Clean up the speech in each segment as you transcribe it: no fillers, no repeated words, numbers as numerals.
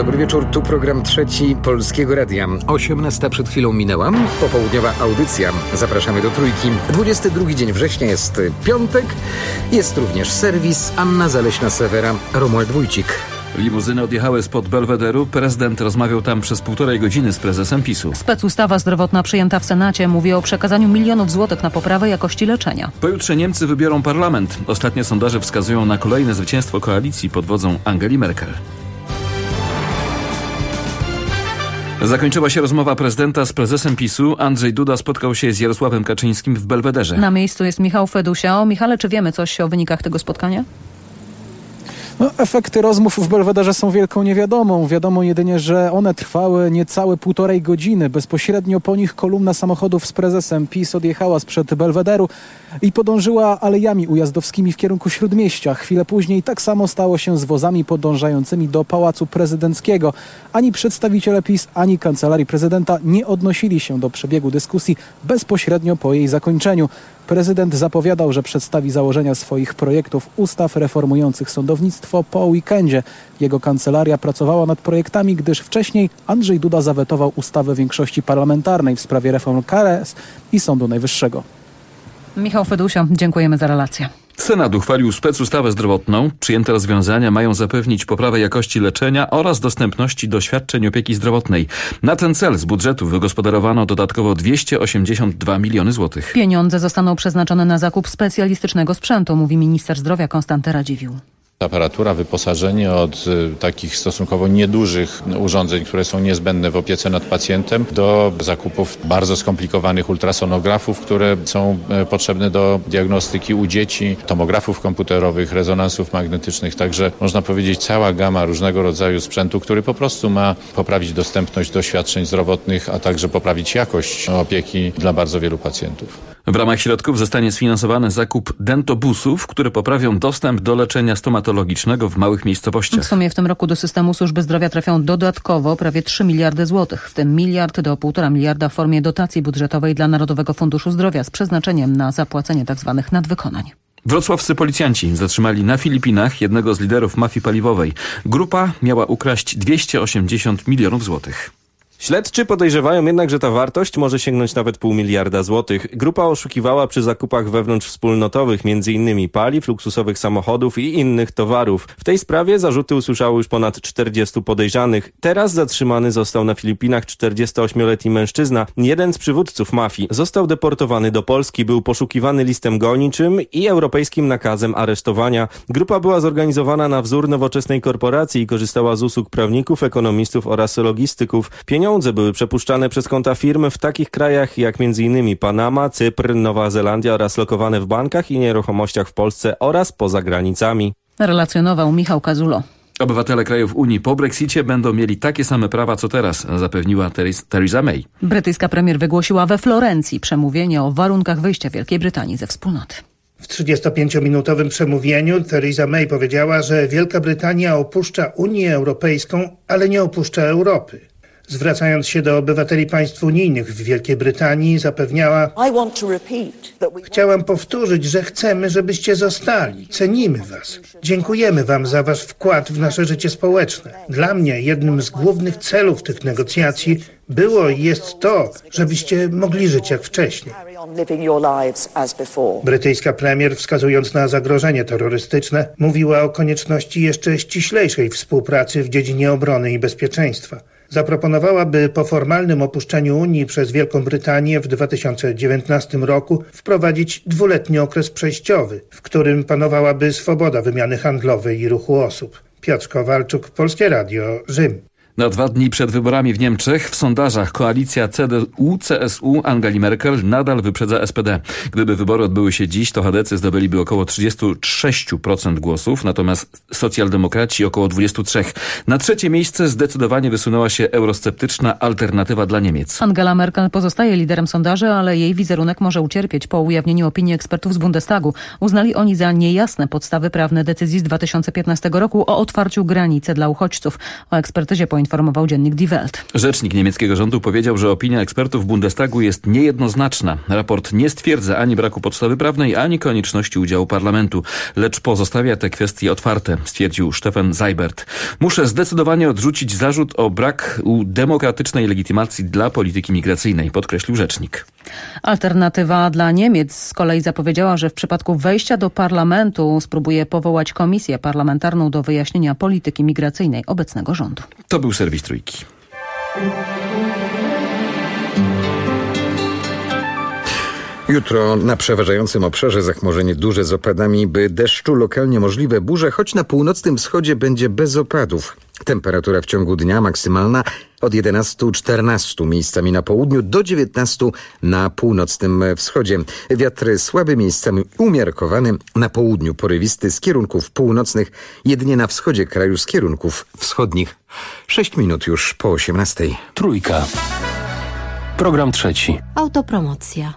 Dobry wieczór, tu program Trzeci Polskiego Radia. 18 przed chwilą minęła, popołudniowa audycja. Zapraszamy do Trójki. 22 dzień września jest piątek. Jest również serwis. Anna Zaleśna-Sewera, Romuald Wójcik. Limuzyny odjechały spod Belwederu. Prezydent rozmawiał tam przez 1,5 godziny z prezesem PiS-u. Specustawa zdrowotna przyjęta w Senacie mówi o przekazaniu milionów złotych na poprawę jakości leczenia. Pojutrze Niemcy wybiorą parlament. Ostatnie sondaże wskazują na kolejne zwycięstwo koalicji pod wodzą Angeli Merkel. Zakończyła się rozmowa prezydenta z prezesem PiS-u. Andrzej Duda spotkał się z Jarosławem Kaczyńskim w Belwederze. Na miejscu jest Michał Fedusia. Michale, czy wiemy coś o wynikach tego spotkania? Efekty rozmów w Belwederze są wielką niewiadomą. Wiadomo jedynie, że one trwały niecałe 1,5 godziny. Bezpośrednio po nich kolumna samochodów z prezesem PiS odjechała sprzed Belwederu i podążyła alejami ujazdowskimi w kierunku Śródmieścia. Chwilę później tak samo stało się z wozami podążającymi do Pałacu Prezydenckiego. Ani przedstawiciele PiS, ani Kancelarii Prezydenta nie odnosili się do przebiegu dyskusji bezpośrednio po jej zakończeniu. Prezydent zapowiadał, że przedstawi założenia swoich projektów ustaw reformujących sądownictwo po weekendzie. Jego kancelaria pracowała nad projektami, gdyż wcześniej Andrzej Duda zawetował ustawę większości parlamentarnej w sprawie reform KRS i Sądu Najwyższego. Michał Fedusia, dziękujemy za relację. Senat uchwalił specustawę zdrowotną. Przyjęte rozwiązania mają zapewnić poprawę jakości leczenia oraz dostępności do świadczeń opieki zdrowotnej. Na ten cel z budżetu wygospodarowano dodatkowo 282 miliony złotych. Pieniądze zostaną przeznaczone na zakup specjalistycznego sprzętu, mówi minister zdrowia Konstanty Radziwiłł. Aparatura, wyposażenie od takich stosunkowo niedużych urządzeń, które są niezbędne w opiece nad pacjentem, do zakupów bardzo skomplikowanych ultrasonografów, które są potrzebne do diagnostyki u dzieci, tomografów komputerowych, rezonansów magnetycznych. Także można powiedzieć cała gama różnego rodzaju sprzętu, który po prostu ma poprawić dostępność do świadczeń zdrowotnych, a także poprawić jakość opieki dla bardzo wielu pacjentów. W ramach środków zostanie sfinansowany zakup dentobusów, które poprawią dostęp do leczenia stomatologicznego w małych miejscowościach. W sumie w tym roku do systemu służby zdrowia trafią dodatkowo prawie 3 miliardy złotych, w tym 1 miliard do 1,5 miliarda w formie dotacji budżetowej dla Narodowego Funduszu Zdrowia z przeznaczeniem na zapłacenie tzw. nadwykonań. Wrocławscy policjanci zatrzymali na Filipinach jednego z liderów mafii paliwowej. Grupa miała ukraść 280 milionów złotych. Śledczy podejrzewają jednak, że ta wartość może sięgnąć nawet 0,5 miliarda złotych. Grupa oszukiwała przy zakupach wewnątrzwspólnotowych, m.in. paliw, luksusowych samochodów i innych towarów. W tej sprawie zarzuty usłyszało już ponad 40 podejrzanych. Teraz zatrzymany został na Filipinach 48-letni mężczyzna. Jeden z przywódców mafii został deportowany do Polski, był poszukiwany listem goniczym i europejskim nakazem aresztowania. Grupa była zorganizowana na wzór nowoczesnej korporacji i korzystała z usług prawników, ekonomistów oraz logistyków. Pieniądze były przepuszczane przez konta firm w takich krajach jak m.in. Panama, Cypr, Nowa Zelandia oraz lokowane w bankach i nieruchomościach w Polsce oraz poza granicami. Relacjonował Michał Kazulo. Obywatele krajów Unii po Brexicie będą mieli takie same prawa co teraz, zapewniła Theresa May. Brytyjska premier wygłosiła we Florencji przemówienie o warunkach wyjścia Wielkiej Brytanii ze wspólnoty. W 35-minutowym przemówieniu Theresa May powiedziała, że Wielka Brytania opuszcza Unię Europejską, ale nie opuszcza Europy. Zwracając się do obywateli państw unijnych w Wielkiej Brytanii, zapewniała: chciałam powtórzyć, że chcemy, żebyście zostali. Cenimy was. Dziękujemy wam za wasz wkład w nasze życie społeczne. Dla mnie jednym z głównych celów tych negocjacji było i jest to, żebyście mogli żyć jak wcześniej. Brytyjska premier, wskazując na zagrożenie terrorystyczne, mówiła o konieczności jeszcze ściślejszej współpracy w dziedzinie obrony i bezpieczeństwa. Zaproponowała, by po formalnym opuszczeniu Unii przez Wielką Brytanię w 2019 roku wprowadzić 2-letni okres przejściowy, w którym panowałaby swoboda wymiany handlowej i ruchu osób. Piotr Kowalczuk, Polskie Radio, Rzym. Na 2 dni przed wyborami w Niemczech w sondażach koalicja CDU-CSU Angeli Merkel nadal wyprzedza SPD. Gdyby wybory odbyły się dziś, to chadecy zdobyliby około 36% głosów, natomiast socjaldemokraci około 23%. Na 3. miejsce zdecydowanie wysunęła się eurosceptyczna Alternatywa dla Niemiec. Angela Merkel pozostaje liderem sondaży, ale jej wizerunek może ucierpieć po ujawnieniu opinii ekspertów z Bundestagu. Uznali oni za niejasne podstawy prawne decyzji z 2015 roku o otwarciu granicy dla uchodźców. O ekspertyzie poinformował dziennik Die Welt. Rzecznik niemieckiego rządu powiedział, że opinia ekspertów Bundestagu jest niejednoznaczna. Raport nie stwierdza ani braku podstawy prawnej, ani konieczności udziału parlamentu, lecz pozostawia te kwestie otwarte, stwierdził Stefan Seibert. Muszę zdecydowanie odrzucić zarzut o brak demokratycznej legitymacji dla polityki migracyjnej, podkreślił rzecznik. Alternatywa dla Niemiec z kolei zapowiedziała, że w przypadku wejścia do parlamentu spróbuje powołać komisję parlamentarną do wyjaśnienia polityki migracyjnej obecnego rządu. To był serwis Trójki. Jutro na przeważającym obszarze zachmurzenie duże z opadami, by deszczu, lokalnie możliwe burze, choć na północnym wschodzie będzie bez opadów. Temperatura w ciągu dnia maksymalna od 11-14, miejscami na południu do 19 na północnym wschodzie. Wiatry słaby, miejscami umiarkowany, na południu porywisty z kierunków północnych, jedynie na wschodzie kraju z kierunków wschodnich. 6 minut już po 18. Trójka. Program trzeci. Autopromocja.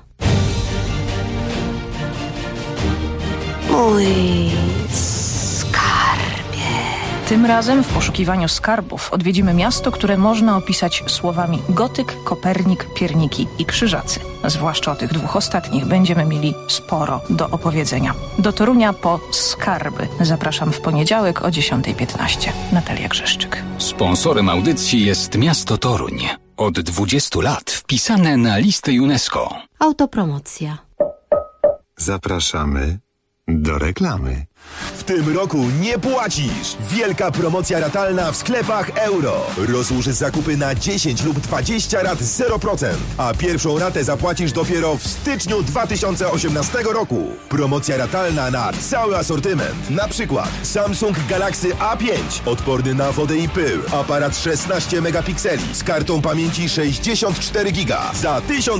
Mój skarbie. Tym razem w poszukiwaniu skarbów odwiedzimy miasto, które można opisać słowami gotyk, Kopernik, pierniki i krzyżacy. Zwłaszcza o tych dwóch ostatnich będziemy mieli sporo do opowiedzenia. Do Torunia po skarby zapraszam w poniedziałek o 10:15. Natalia Grzeszczyk. Sponsorem audycji jest miasto Toruń. Od 20 lat wpisane na listę UNESCO. Autopromocja. Zapraszamy do reklamy. W tym roku nie płacisz! Wielka promocja ratalna w sklepach Euro. Rozłóż zakupy na 10 lub 20 rat 0%, a pierwszą ratę zapłacisz dopiero w styczniu 2018 roku. Promocja ratalna na cały asortyment. Na przykład Samsung Galaxy A5, odporny na wodę i pył, aparat 16 megapikseli z kartą pamięci 64 GB za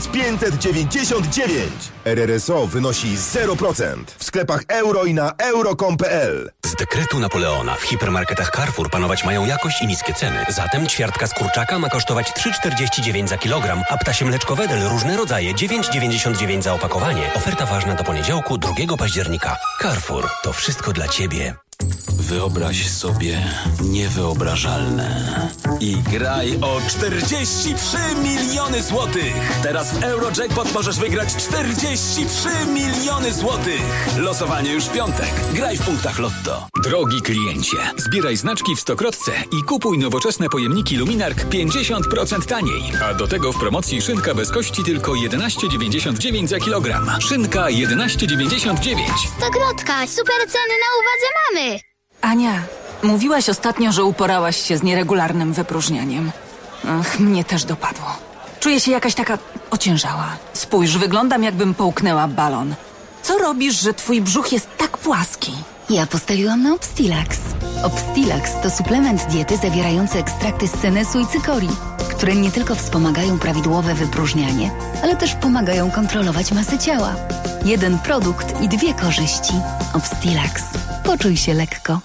1599. RRSO wynosi 0%. W sklepach Euro i na euro.com.pl. Z dekretu Napoleona w hipermarketach Carrefour panować mają jakość i niskie ceny. Zatem ćwiartka z kurczaka ma kosztować 3,49 za kilogram, a ptasie mleczko Wedel różne rodzaje 9,99 za opakowanie. Oferta ważna do poniedziałku 2 października. Carrefour, to wszystko dla Ciebie. Wyobraź sobie niewyobrażalne i graj o 43 miliony złotych. Teraz w Eurojackpot możesz wygrać 43 miliony złotych. Losowanie już w piątek. Graj w punktach Lotto. Drogi kliencie, zbieraj znaczki w Stokrotce i kupuj nowoczesne pojemniki Luminark 50% taniej. A do tego w promocji szynka bez kości tylko 11,99 za kilogram. Szynka 11,99. Stokrotka, super ceny na uwadze mamy. Ania, mówiłaś ostatnio, że uporałaś się z nieregularnym wypróżnianiem. Ach, mnie też dopadło. Czuję się jakaś taka ociężała. Spójrz, wyglądam jakbym połknęła balon. Co robisz, że twój brzuch jest tak płaski? Ja postawiłam na Obstilax. Obstilax to suplement diety zawierający ekstrakty z senesu i cykorii, które nie tylko wspomagają prawidłowe wypróżnianie, ale też pomagają kontrolować masę ciała. Jeden produkt i 2 korzyści. Obstilax. Poczuj się lekko.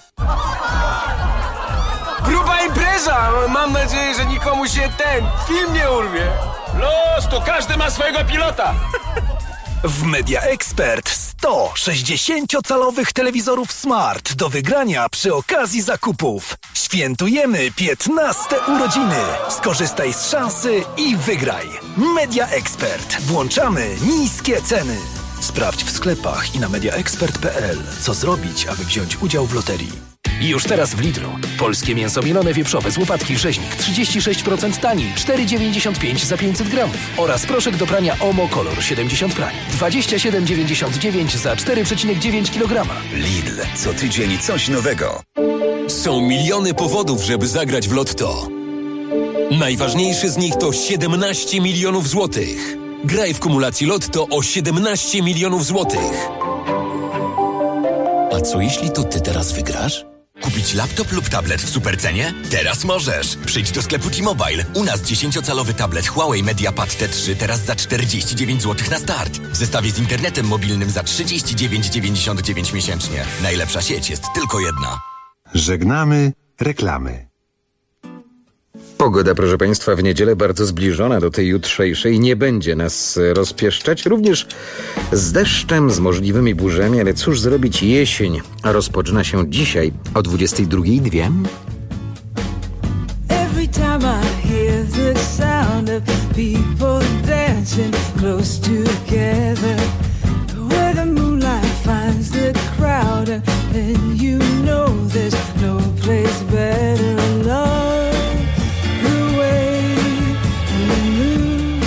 Gruba impreza! Mam nadzieję, że nikomu się ten film nie urwie. Los, to każdy ma swojego pilota. W Media Expert 100 60-calowych telewizorów smart do wygrania przy okazji zakupów. Świętujemy 15 urodziny. Skorzystaj z szansy i wygraj. Media Expert. Włączamy niskie ceny. Sprawdź w sklepach i na mediaexpert.pl, co zrobić, aby wziąć udział w loterii. Już teraz w Lidlu. Polskie mięso mielone wieprzowe z łopatki rzeźnik 36% taniej, 4,95 za 500 gramów. Oraz proszek do prania Omo Color 70 prań, 27,99 za 4,9 kg. Lidl. Co tydzień coś nowego. Są miliony powodów, żeby zagrać w Lotto. Najważniejszy z nich to 17 milionów złotych. Graj w kumulacji Lotto o 17 milionów złotych. A co jeśli to ty teraz wygrasz? Kupić laptop lub tablet w supercenie? Teraz możesz! Przyjdź do sklepu T-Mobile. U nas 10-calowy tablet Huawei MediaPad T3 teraz za 49 zł na start. W zestawie z internetem mobilnym za 39,99 miesięcznie. Najlepsza sieć jest tylko jedna. Żegnamy reklamy. Pogoda, proszę Państwa, w niedzielę bardzo zbliżona do tej jutrzejszej. Nie będzie nas rozpieszczać, również z deszczem, z możliwymi burzami, ale cóż zrobić, jesień rozpoczyna się dzisiaj o 22:02. people dancing close together, where the moonlight finds the crowd, and then you know there's no place better. Love the way we move.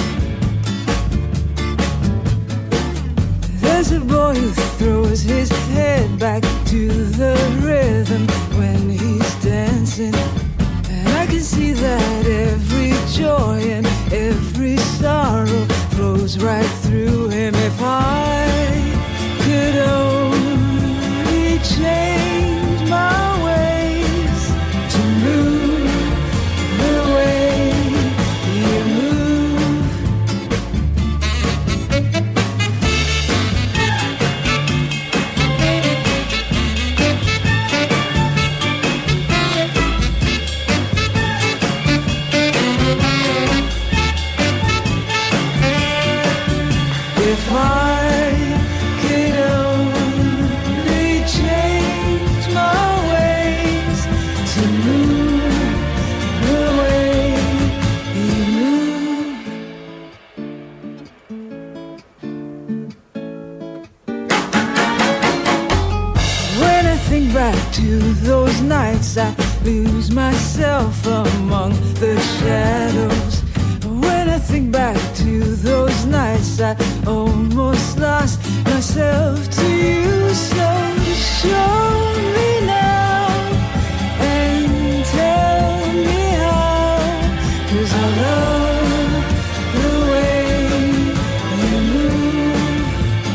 There's a boy who throws his head back to the rhythm when he's dancing, and I can see that every joy and every sorrow flows right through him. If I could only change my ways to move the way you move. If I could only change my ways to move the way you move. When I think back to those nights, I lose myself among the shadows. When I think back to those nights, I almost lost myself to you. So show me now and tell me how, 'cause I love the way you move.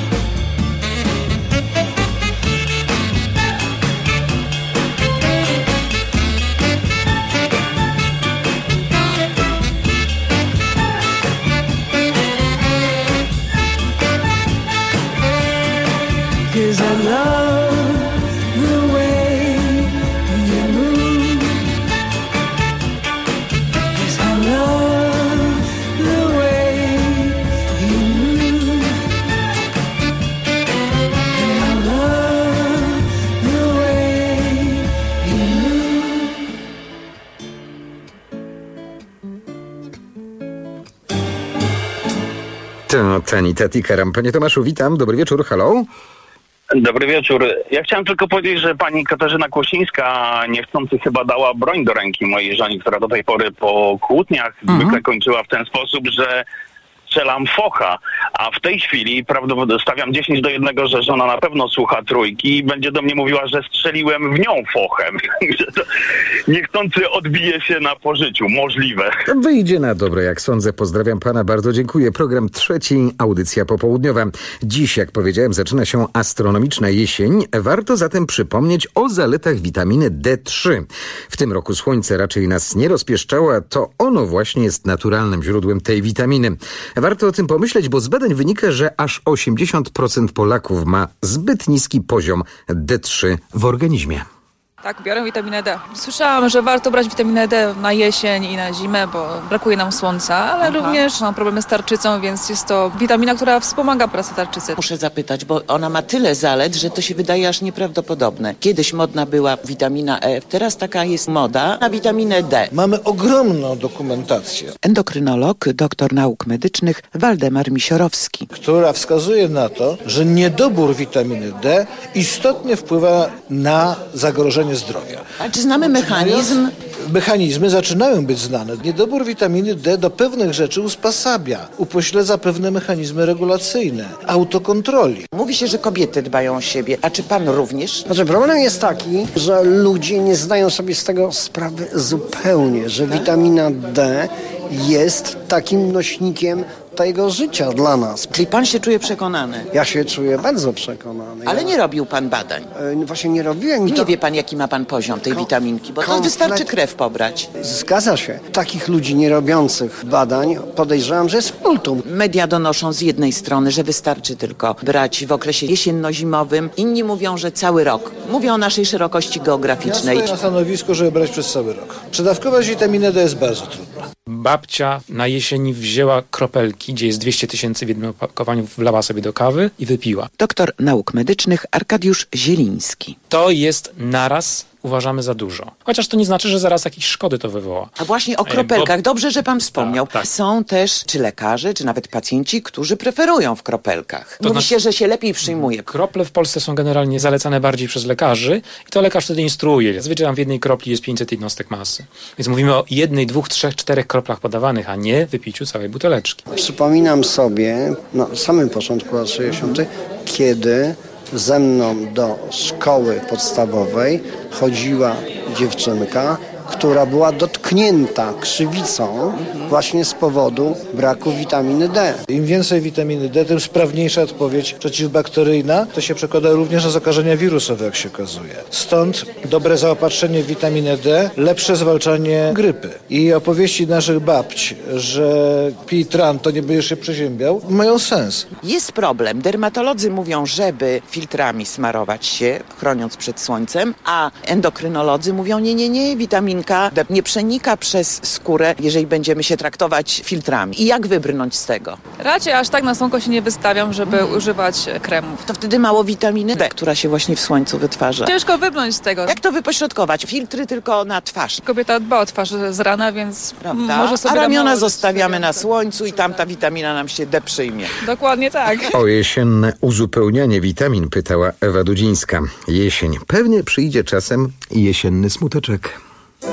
Cause I love the way you move. Cause I love the way you move. And I love the way you move. To Tani Tati Karam. Panie Tomaszu, witam. Dobry wieczór, halo. Dobry wieczór. Ja chciałem tylko powiedzieć, że pani Katarzyna Kłosińska niechcący chyba dała broń do ręki mojej żonie, która do tej pory po kłótniach zwykle kończyła w ten sposób, że strzelam focha, a w tej chwili prawdopodobnie stawiam 10-1, że żona na pewno słucha Trójki i będzie do mnie mówiła, że strzeliłem w nią fochem. Niechcący odbije się na pożyciu. Możliwe. To wyjdzie na dobre, jak sądzę. Pozdrawiam pana, bardzo dziękuję. Program trzeci, audycja popołudniowa. Dziś, jak powiedziałem, zaczyna się astronomiczna jesień. Warto zatem przypomnieć o zaletach witaminy D3. W tym roku słońce raczej nas nie rozpieszczało, a to ono właśnie jest naturalnym źródłem tej witaminy. Warto o tym pomyśleć, bo z badań wynika, że aż 80% Polaków ma zbyt niski poziom D3 w organizmie. Tak, biorę witaminę D. Słyszałam, że warto brać witaminę D na jesień i na zimę, bo brakuje nam słońca, ale również mam problemy z tarczycą, więc jest to witamina, która wspomaga pracę tarczycy. Muszę zapytać, bo ona ma tyle zalet, że to się wydaje aż nieprawdopodobne. Kiedyś modna była witamina E, teraz taka jest moda na witaminę D. Mamy ogromną dokumentację. Endokrynolog, doktor nauk medycznych Waldemar Misiorowski. Która wskazuje na to, że niedobór witaminy D istotnie wpływa na zagrożenie zdrowia. A czy znamy mechanizm? Mechanizmy zaczynają być znane. Niedobór witaminy D do pewnych rzeczy usposabia, upośledza pewne mechanizmy regulacyjne, autokontroli. Mówi się, że kobiety dbają o siebie, a czy pan również? Znaczy, problem jest taki, że ludzie nie zdają sobie z tego sprawy zupełnie, że witamina D jest takim nośnikiem tego życia dla nas. Czyli pan się czuje przekonany? Ja się czuję bardzo przekonany. Ale nie robił pan badań? Właśnie nie robiłem. Nie wie pan, jaki ma pan poziom tej witaminki, bo to wystarczy krew pobrać. Zgadza się. Takich ludzi nie robiących badań podejrzewam, że jest multum. Media donoszą z jednej strony, że wystarczy tylko brać w okresie jesienno-zimowym. Inni mówią, że cały rok. Mówią o naszej szerokości geograficznej. Ja stoję na stanowisku, żeby brać przez cały rok. Przedawkować witaminę D jest bardzo trudno. Babcia na jesieni wzięła kropelki, gdzie jest 200 000 w jednym opakowaniu, wlała sobie do kawy i wypiła. Doktor nauk medycznych Arkadiusz Zieliński. To jest naraz uważamy za dużo. Chociaż to nie znaczy, że zaraz jakieś szkody to wywoła. A właśnie o kropelkach, dobrze, że pan wspomniał. Są też czy lekarze, czy nawet pacjenci, którzy preferują w kropelkach. Mówi się, że się lepiej przyjmuje. Krople w Polsce są generalnie zalecane bardziej przez lekarzy i to lekarz wtedy instruuje. Zazwyczaj tam w jednej kropli jest 500 jednostek masy. Więc mówimy o 1, 2, 3, 4 kroplach podawanych, a nie wypiciu całej buteleczki. Przypominam sobie na samym początku lat 60., kiedy ze mną do szkoły podstawowej chodziła dziewczynka, która była dotknięta krzywicą właśnie z powodu braku witaminy D. Im więcej witaminy D, tym sprawniejsza odpowiedź przeciwbakteryjna. To się przekłada również na zakażenia wirusowe, jak się okazuje. Stąd dobre zaopatrzenie w witaminę D, lepsze zwalczanie grypy. I opowieści naszych babć, że pij tran, to nie będziesz się przeziębiał, mają sens. Jest problem. Dermatolodzy mówią, żeby filtrami smarować się, chroniąc przed słońcem, a endokrynolodzy mówią, nie, witaminka D nie przenika przez skórę, jeżeli będziemy się traktować filtrami. I jak wybrnąć z tego? Raczej aż tak na słonko się nie wystawiam, żeby używać kremów. To wtedy mało witaminy D, która się właśnie w słońcu wytwarza. Ciężko wybrnąć z tego. Jak to wypośrodkować? Filtry tylko na twarz. Kobieta dba o twarz z rana, więc może sobie... A ramiona zostawiamy na słońcu i tam ta witamina nam się D przyjmie. Dokładnie tak. O jesienne uzupełnianie witamin pytała Ewa Dudzińska. Jesień. Pewnie przyjdzie czasem jesienny smuteczek.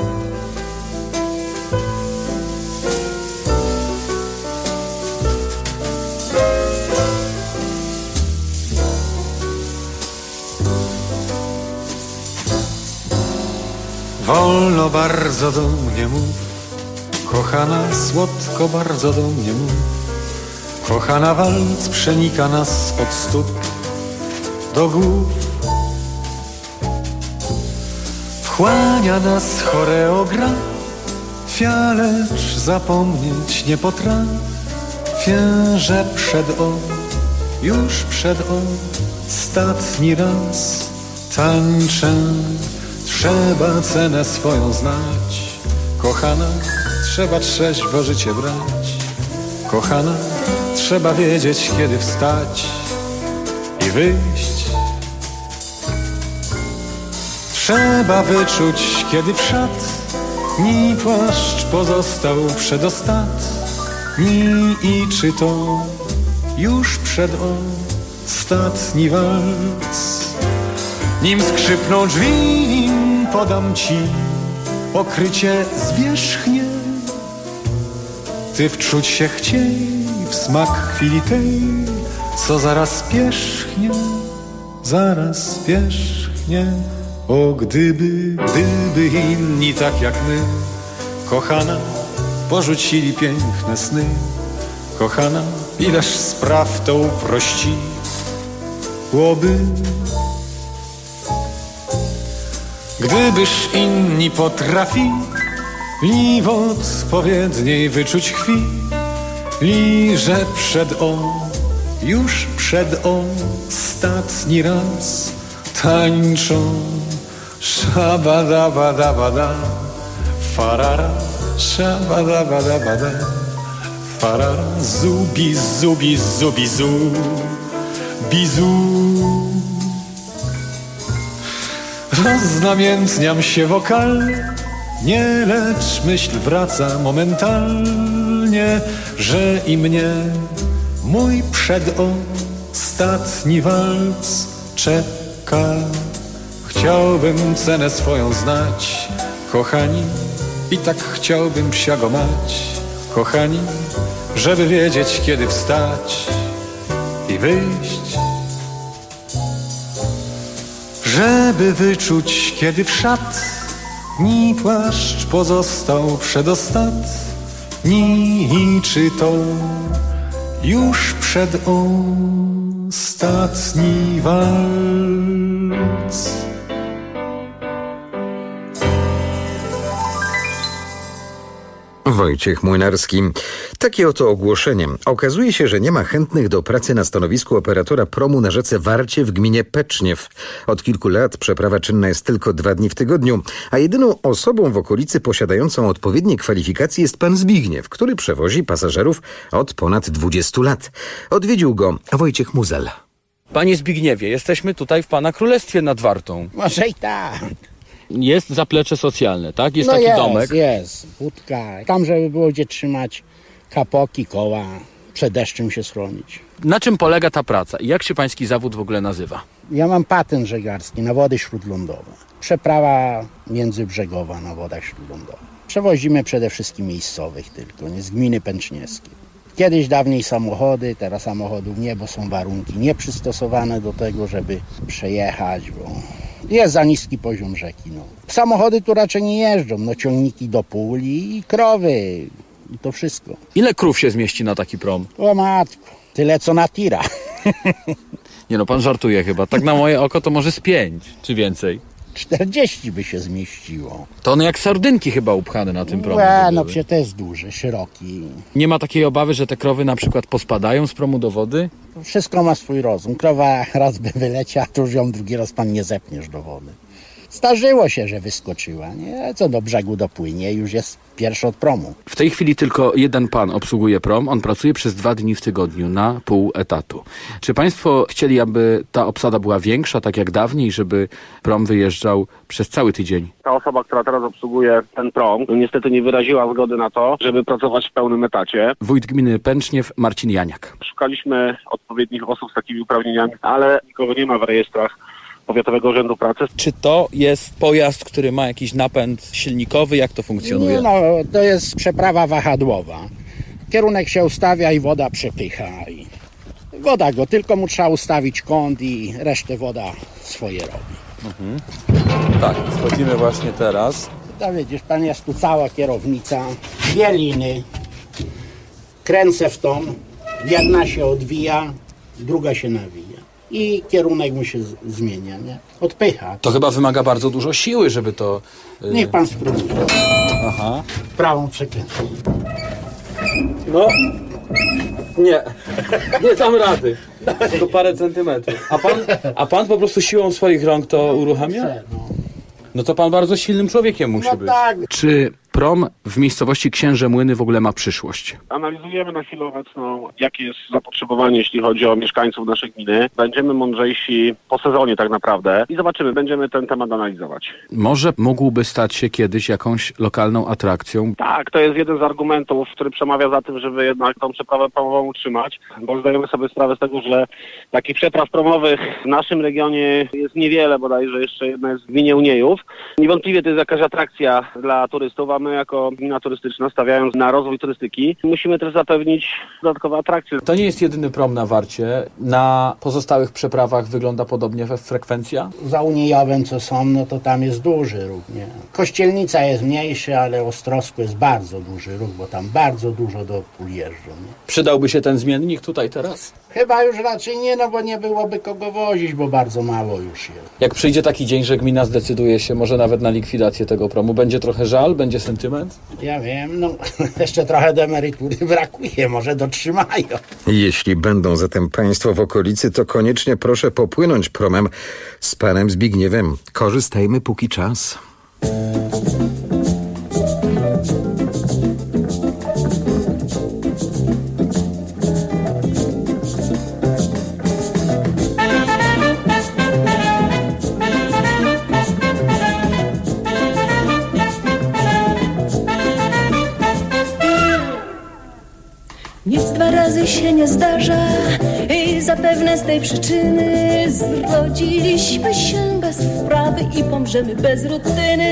Wolno bardzo do mnie mów, kochana, słodko bardzo do mnie mów. Kochana, walc przenika nas od stóp do głów. Wchłania nas choreografia, lecz zapomnieć nie potrafię, że już przed ostatni raz tańczę. Trzeba cenę swoją znać, kochana, trzeba trzeźwo życie brać. Kochana, trzeba wiedzieć, kiedy wstać i wyjść. Trzeba wyczuć, kiedy w szatni płaszcz pozostał przedostatni i czy to już przedostatni walc. Nim skrzypną drzwi, nim podam ci okrycie zwierzchnie, ty wczuć się chciej w smak chwili tej, co zaraz pierzchnie. O gdyby inni tak jak my, kochana, porzucili piękne sny. Kochana, ileż spraw to uprościłoby. Gdybyż inni potrafili w odpowiedniej wyczuć chwili, że już przed ostatni raz tańczą szabadabadabada, farara, szabadabadabada, farara, zubi, zubi, zubi, bizu. Roznamiętniam się wokalnie, lecz myśl wraca momentalnie, że i mnie mój przedostatni walc czeka. Chciałbym cenę swoją znać, kochani, i tak chciałbym psia go mać, kochani, żeby wiedzieć, kiedy wstać i wyjść. Żeby wyczuć, kiedy w szatni płaszcz pozostał przedostatni i czy to już przedostatni walc. Wojciech Młynarski. Takie oto ogłoszenie. Okazuje się, że nie ma chętnych do pracy na stanowisku operatora promu na rzece Warcie w gminie Peczniew. Od kilku lat przeprawa czynna jest tylko 2 dni w tygodniu, a jedyną osobą w okolicy posiadającą odpowiednie kwalifikacje jest pan Zbigniew, który przewozi pasażerów od ponad 20 lat. Odwiedził go Wojciech Muzel. Panie Zbigniewie, jesteśmy tutaj w pana królestwie nad Wartą. Może i tak. Jest zaplecze socjalne, tak? Jest no taki jest, domek. Jest, budka. Tam, żeby było gdzie trzymać kapoki, koła, przed deszczem się schronić. Na czym polega ta praca i jak się pański zawód w ogóle nazywa? Ja mam patent żeglarski na wody śródlądowe. Przeprawa międzybrzegowa na wodach śródlądowych. Przewozimy przede wszystkim miejscowych tylko, nie z gminy pęczniewskiej. Kiedyś dawniej samochody, teraz samochodów nie, bo są warunki nieprzystosowane do tego, żeby przejechać, bo jest za niski poziom rzeki. No. Samochody tu raczej nie jeżdżą, no ciągniki do puli i krowy i to wszystko. Ile krów się zmieści na taki prom? O matko, tyle co na tira. Nie no, pan żartuje chyba. Tak na moje oko to może z 5 czy więcej. 40 by się zmieściło. To one jak sardynki chyba upchane na tym promie. No przecież to jest duży, szeroki. Nie ma takiej obawy, że te krowy na przykład pospadają z promu do wody? Wszystko ma swój rozum. Krowa raz by wyleciała, to już ją drugi raz pan nie zepniesz do wody. Zdarzyło się, że wyskoczyła, nie? Co do brzegu dopłynie, już jest pierwszy od promu. W tej chwili tylko jeden pan obsługuje prom. On pracuje przez 2 dni w tygodniu na pół etatu. Czy państwo chcieli, aby ta obsada była większa, tak jak dawniej, żeby prom wyjeżdżał przez cały tydzień? Ta osoba, która teraz obsługuje ten prom, niestety nie wyraziła zgody na to, żeby pracować w pełnym etacie. Wójt gminy Pęczniew Marcin Janiak. Szukaliśmy odpowiednich osób z takimi uprawnieniami, ale nikogo nie ma w rejestrach Powiatowego Urzędu Pracy. Czy to jest pojazd, który ma jakiś napęd silnikowy? Jak to funkcjonuje? No, to jest przeprawa wahadłowa. Kierunek się ustawia i woda przepycha. I woda go, tylko mu trzeba ustawić kąt i resztę woda swoje robi. Tak, schodzimy właśnie teraz. To widzisz, pan, jest tu cała kierownica, 2 liny. Kręcę w tą, jedna się odwija, druga się nawija. I kierunek mu się zmienia, nie? Odpycha. To chyba wymaga bardzo dużo siły, żeby to... Niech pan spróbuje. Aha. Prawą przekręcę. No, nie dam rady. Tylko parę centymetrów. A pan po prostu siłą swoich rąk to uruchamia? No to pan bardzo silnym człowiekiem musi być. Tak. Czy prom w miejscowości Księże Młyny w ogóle ma przyszłość? Analizujemy na chwilę obecną, jakie jest zapotrzebowanie, jeśli chodzi o mieszkańców naszej gminy. Będziemy mądrzejsi po sezonie tak naprawdę i zobaczymy, będziemy ten temat analizować. Może mógłby stać się kiedyś jakąś lokalną atrakcją? Tak, to jest jeden z argumentów, który przemawia za tym, żeby jednak tą przeprawę promową utrzymać, bo zdajemy sobie sprawę z tego, że takich przepraw promowych w naszym regionie jest niewiele, bodajże jeszcze jedna jest w gminie Uniejów. Niewątpliwie to jest jakaś atrakcja dla turystów, a my jako gmina turystyczna, stawiając na rozwój turystyki, musimy też zapewnić dodatkowe atrakcje. To nie jest jedyny prom na Warcie. Na pozostałych przeprawach wygląda podobnie frekwencja? Za Uniejowem co są, no to tam jest duży ruch, nie? Kościelnica jest mniejszy, ale Ostrowsko jest bardzo duży ruch, bo tam bardzo dużo do pól jeżdżą. Nie? Przydałby się ten zmiennik tutaj teraz? Chyba już raczej nie, no bo nie byłoby kogo wozić, bo bardzo mało już jest. Jak przyjdzie taki dzień, że gmina zdecyduje się może nawet na likwidację tego promu, będzie trochę żal, będzie sentyment? Ja wiem, no jeszcze trochę do emerytury brakuje, może dotrzymają. Jeśli będą zatem państwo w okolicy, to koniecznie proszę popłynąć promem z panem Zbigniewem. Korzystajmy póki czas. Nic 2 razy się nie zdarza i zapewne z tej przyczyny zrodziliśmy się bez wprawy i pomrzemy bez rutyny.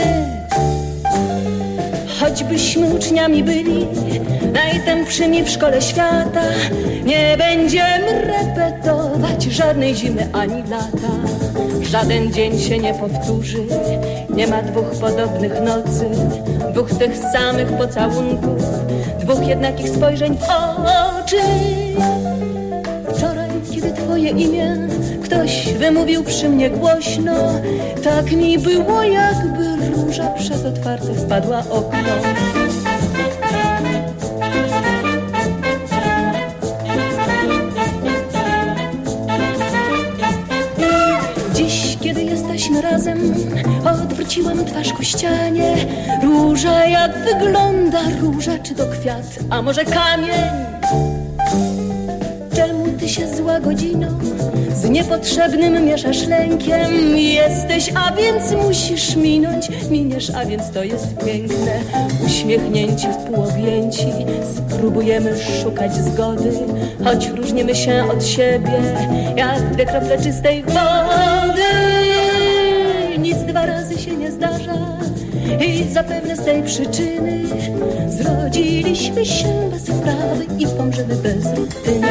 Choćbyśmy uczniami byli najtępszymi w szkole świata, nie będziemy repetować żadnej zimy ani lata. Żaden dzień się nie powtórzy, nie ma 2 podobnych nocy, 2 tych samych pocałunków, 2 jednakich spojrzeń w oczy. Wczoraj, kiedy twoje imię ktoś wymówił przy mnie głośno, tak mi było, jakby róża przez otwarte wpadła okno. Dziś, kiedy jesteśmy razem, odwróciłam twarz ku ścianie. Róża, jak wygląda róża, czy to kwiat, a może kamień? Czemu ty się zła za godziną. Z niepotrzebnym mieszasz lękiem. Jesteś, a więc musisz minąć. Miniesz, a więc to jest piękne. Uśmiechnięci, wpółobjęci, spróbujemy szukać zgody. Choć różnimy się od siebie, jak dwie krople czystej wody. Nic dwa razy się nie zdarza i zapewne z tej przyczyny zrodziliśmy się bez wprawy i pomrzemy bez rutyny.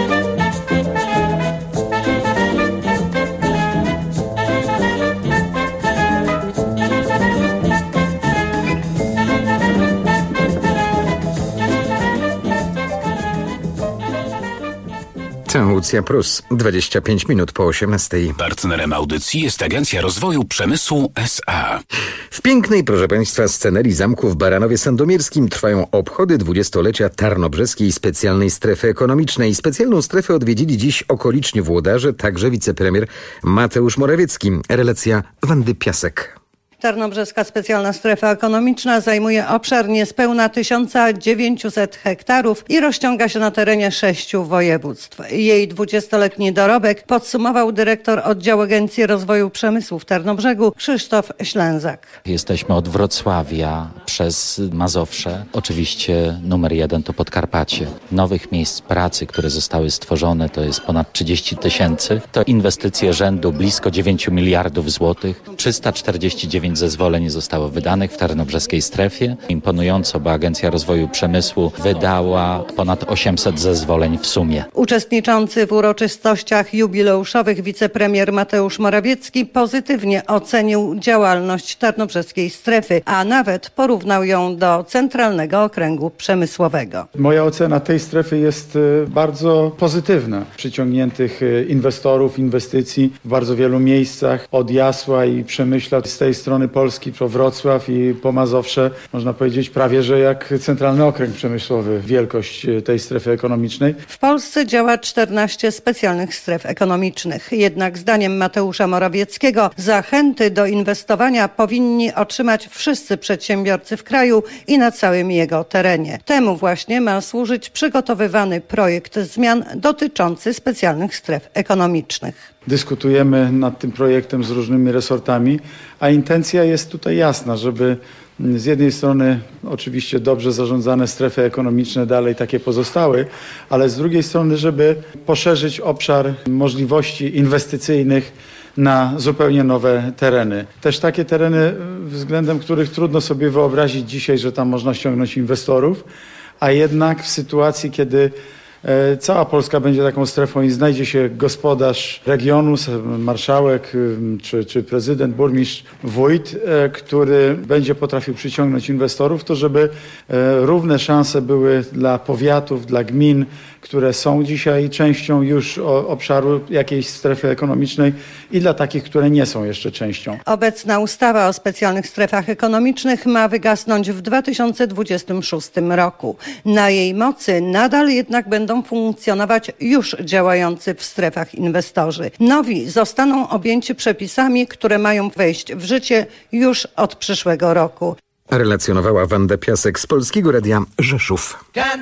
Lucja Prus, 25 minut po 18:00. Partnerem audycji jest Agencja Rozwoju Przemysłu S.A. W pięknej, proszę Państwa, scenerii zamku w Baranowie Sandomierskim trwają obchody 20-lecia Tarnobrzeskiej Specjalnej Strefy Ekonomicznej. Specjalną strefę odwiedzili dziś okoliczni włodarze, także wicepremier Mateusz Morawiecki. Relacja Wandy Piasek. Tarnobrzeska Specjalna Strefa Ekonomiczna zajmuje obszar niespełna 1900 hektarów i rozciąga się na terenie 6 województw. Jej 20-letni dorobek podsumował dyrektor Oddziału Agencji Rozwoju Przemysłu w Tarnobrzegu Krzysztof Ślęzak. Jesteśmy od Wrocławia przez Mazowsze. Oczywiście numer 1 to Podkarpacie. Nowych miejsc pracy, które zostały stworzone, to jest ponad 30 000. To inwestycje rzędu blisko 9 miliardów złotych. 349 zezwoleń zostało wydanych w tarnobrzeskiej strefie. Imponująco, bo Agencja Rozwoju Przemysłu wydała ponad 800 zezwoleń w sumie. Uczestniczący w uroczystościach jubileuszowych wicepremier Mateusz Morawiecki pozytywnie ocenił działalność tarnobrzeskiej strefy, a nawet porównał ją do Centralnego Okręgu Przemysłowego. Moja ocena tej strefy jest bardzo pozytywna. Przyciągniętych inwestorów, inwestycji w bardzo wielu miejscach, od Jasła i Przemyśla z tej strony Polski, po Wrocław i po Mazowsze, można powiedzieć prawie, że jak Centralny Okręg Przemysłowy, wielkość tej strefy ekonomicznej. W Polsce działa 14 specjalnych stref ekonomicznych. Jednak zdaniem Mateusza Morawieckiego zachęty do inwestowania powinni otrzymać wszyscy przedsiębiorcy w kraju i na całym jego terenie. Temu właśnie ma służyć przygotowywany projekt zmian dotyczący specjalnych stref ekonomicznych. Dyskutujemy nad tym projektem z różnymi resortami, a intencja jest tutaj jasna, żeby z jednej strony oczywiście dobrze zarządzane strefy ekonomiczne dalej takie pozostały, ale z drugiej strony, żeby poszerzyć obszar możliwości inwestycyjnych na zupełnie nowe tereny. Też takie tereny, względem których trudno sobie wyobrazić dzisiaj, że tam można ściągnąć inwestorów, a jednak w sytuacji, kiedy cała Polska będzie taką strefą i znajdzie się gospodarz regionu, marszałek, czy prezydent, burmistrz, wójt, który będzie potrafił przyciągnąć inwestorów, to żeby równe szanse były dla powiatów, dla gmin, które są dzisiaj częścią już obszaru jakiejś strefy ekonomicznej i dla takich, które nie są jeszcze częścią. Obecna ustawa o specjalnych strefach ekonomicznych ma wygasnąć w 2026 roku. Na jej mocy nadal jednak będą funkcjonować już działający w strefach inwestorzy. Nowi zostaną objęci przepisami, które mają wejść w życie już od przyszłego roku. Relacjonowała Wanda Piasek z Polskiego Radia Rzeszów.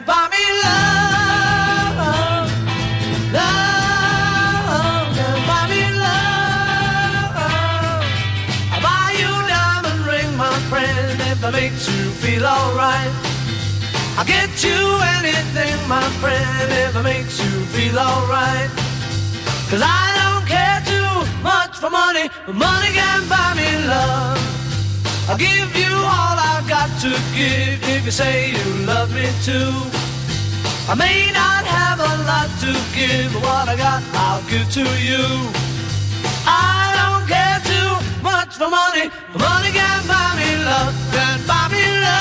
That makes you feel alright. I'll get you anything, my friend, if it makes you feel alright. 'Cause I don't care too much for money, but money can buy me love. I'll give you all I've got to give if you say you love me too. I may not have a lot to give, but what I got I'll give to you. I don't care too much for money, but money can buy me love, can buy me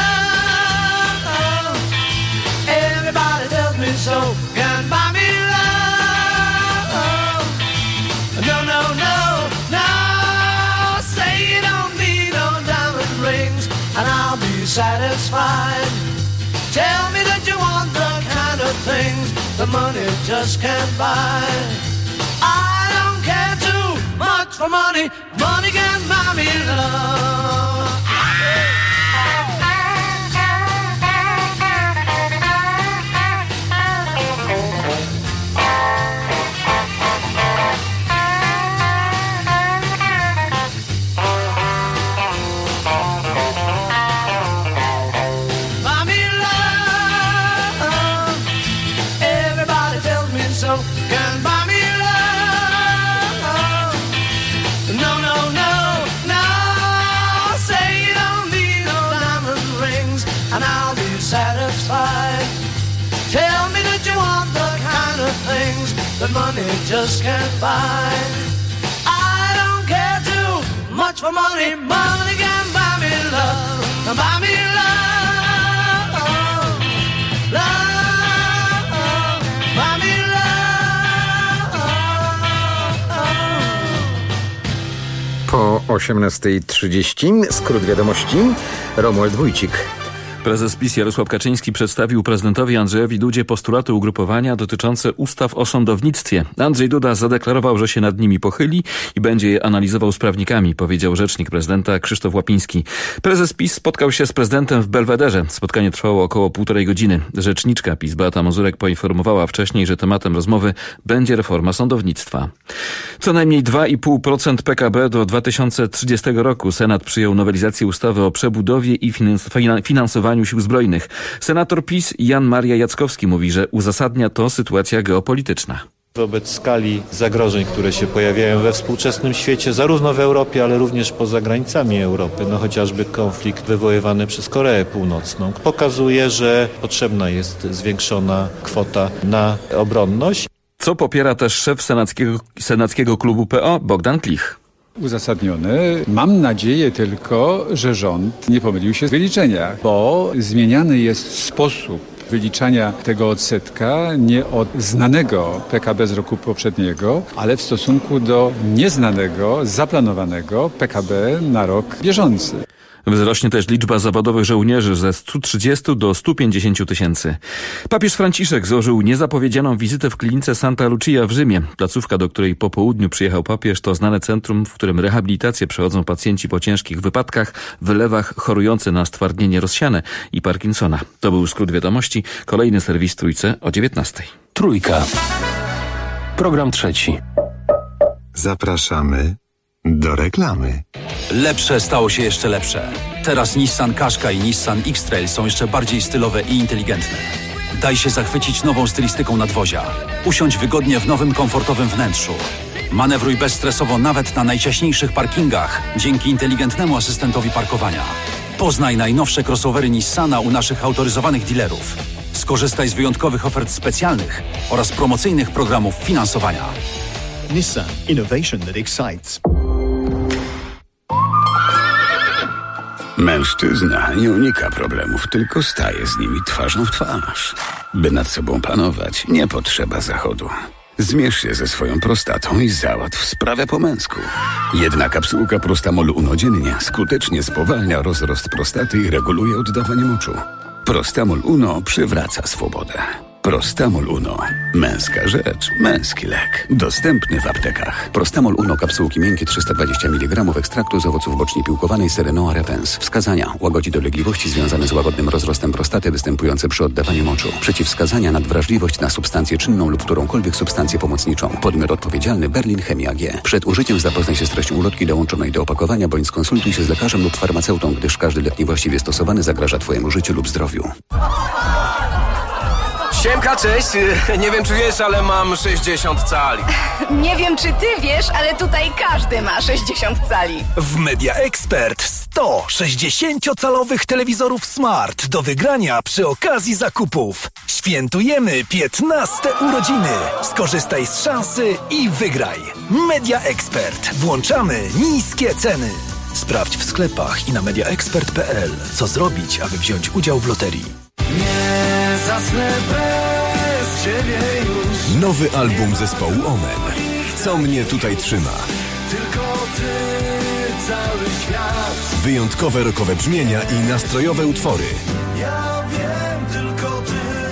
love. Everybody tells me so, can buy me love. No, no, no, no, say you don't need no diamond rings and I'll be satisfied. Tell me that you want the kind of things that money just can't buy. I don't care too much for money, money can buy me love. can buy me love. No, no, no, no. Say you don't need no diamond rings, and I'll be satisfied. Tell me that you want the kind of things that money just can't buy. I don't care too much for money. Money can buy me love. Buy me love. Love. Buy me love. Po 18:30 skrót wiadomości. Romuald Wójcik. Prezes PiS Jarosław Kaczyński przedstawił prezydentowi Andrzejowi Dudzie postulaty ugrupowania dotyczące ustaw o sądownictwie. Andrzej Duda zadeklarował, że się nad nimi pochyli i będzie je analizował z prawnikami, powiedział rzecznik prezydenta Krzysztof Łapiński. Prezes PiS spotkał się z prezydentem w Belwederze. Spotkanie trwało około 1,5 godziny. Rzeczniczka PiS Beata Mazurek poinformowała wcześniej, że tematem rozmowy będzie reforma sądownictwa. Co najmniej 2,5% PKB do 2030 roku. Senat przyjął nowelizację ustawy o przebudowie i finansowaniu Sił Zbrojnych. Senator PiS Jan Maria Jackowski mówi, że uzasadnia to sytuacja geopolityczna. Wobec skali zagrożeń, które się pojawiają we współczesnym świecie, zarówno w Europie, ale również poza granicami Europy, chociażby konflikt wywoływany przez Koreę Północną, pokazuje, że potrzebna jest zwiększona kwota na obronność. Co popiera też szef senackiego klubu PO Bogdan Klich. Uzasadnione. Mam nadzieję tylko, że rząd nie pomylił się w wyliczeniach, bo zmieniany jest sposób wyliczania tego odsetka nie od znanego PKB z roku poprzedniego, ale w stosunku do nieznanego, zaplanowanego PKB na rok bieżący. Wzrośnie też liczba zawodowych żołnierzy ze 130 do 150 tysięcy. Papież Franciszek złożył niezapowiedzianą wizytę w klinice Santa Lucia w Rzymie. Placówka, do której po południu przyjechał papież, to znane centrum, w którym rehabilitację przechodzą pacjenci po ciężkich wypadkach, wylewach, chorujący na stwardnienie rozsiane i Parkinsona. To był skrót wiadomości. Kolejny serwis Trójce o 19:00. Trójka. Program trzeci. Zapraszamy do reklamy. Lepsze stało się jeszcze lepsze. Teraz Nissan Qashqa i Nissan X-Trail są jeszcze bardziej stylowe i inteligentne. Daj się zachwycić nową stylistyką nadwozia. Usiądź wygodnie w nowym, komfortowym wnętrzu. Manewruj bezstresowo nawet na najciaśniejszych parkingach dzięki inteligentnemu asystentowi parkowania. Poznaj najnowsze crossovery Nissana u naszych autoryzowanych dealerów. Skorzystaj z wyjątkowych ofert specjalnych oraz promocyjnych programów finansowania. Nissan. Innovation that excites. Mężczyzna nie unika problemów, tylko staje z nimi twarzą w twarz. By nad sobą panować, nie potrzeba zachodu. Zmierz się ze swoją prostatą i załatw sprawę po męsku. Jedna kapsułka Prostamol Uno dziennie skutecznie spowalnia rozrost prostaty i reguluje oddawanie moczu. Prostamol Uno przywraca swobodę. Prostamol Uno. Męska rzecz, męski lek. Dostępny w aptekach. Prostamol Uno, kapsułki miękkie 320 mg ekstraktu z owoców bocznie piłkowanej Serenoa repens. Wskazania: łagodzi dolegliwości związane z łagodnym rozrostem prostaty występujące przy oddawaniu moczu. Przeciwwskazania: nadwrażliwość na substancję czynną lub którąkolwiek substancję pomocniczą. Podmiot odpowiedzialny: Berlin Chemia AG. Przed użyciem zapoznaj się z treścią ulotki dołączonej do opakowania bądź skonsultuj się z lekarzem lub farmaceutą, gdyż każdy lek niewłaściwie stosowany zagraża Twojemu życiu lub zdrowiu. Siemka, cześć. Nie wiem, czy wiesz, ale mam 60 cali. Nie wiem, czy ty wiesz, ale tutaj każdy ma 60 cali. W Media Expert 100 60-calowych telewizorów smart do wygrania przy okazji zakupów. Świętujemy 15 urodziny. Skorzystaj z szansy i wygraj. Media Expert. Włączamy niskie ceny. Sprawdź w sklepach i na mediaexpert.pl, co zrobić, aby wziąć udział w loterii. Nie zasnę bez ciebie już. Nowy album zespołu Omen. Co mnie tutaj trzyma? Tylko ty, cały świat. Wyjątkowe rockowe brzmienia i nastrojowe utwory. Ja wiem, tylko ty.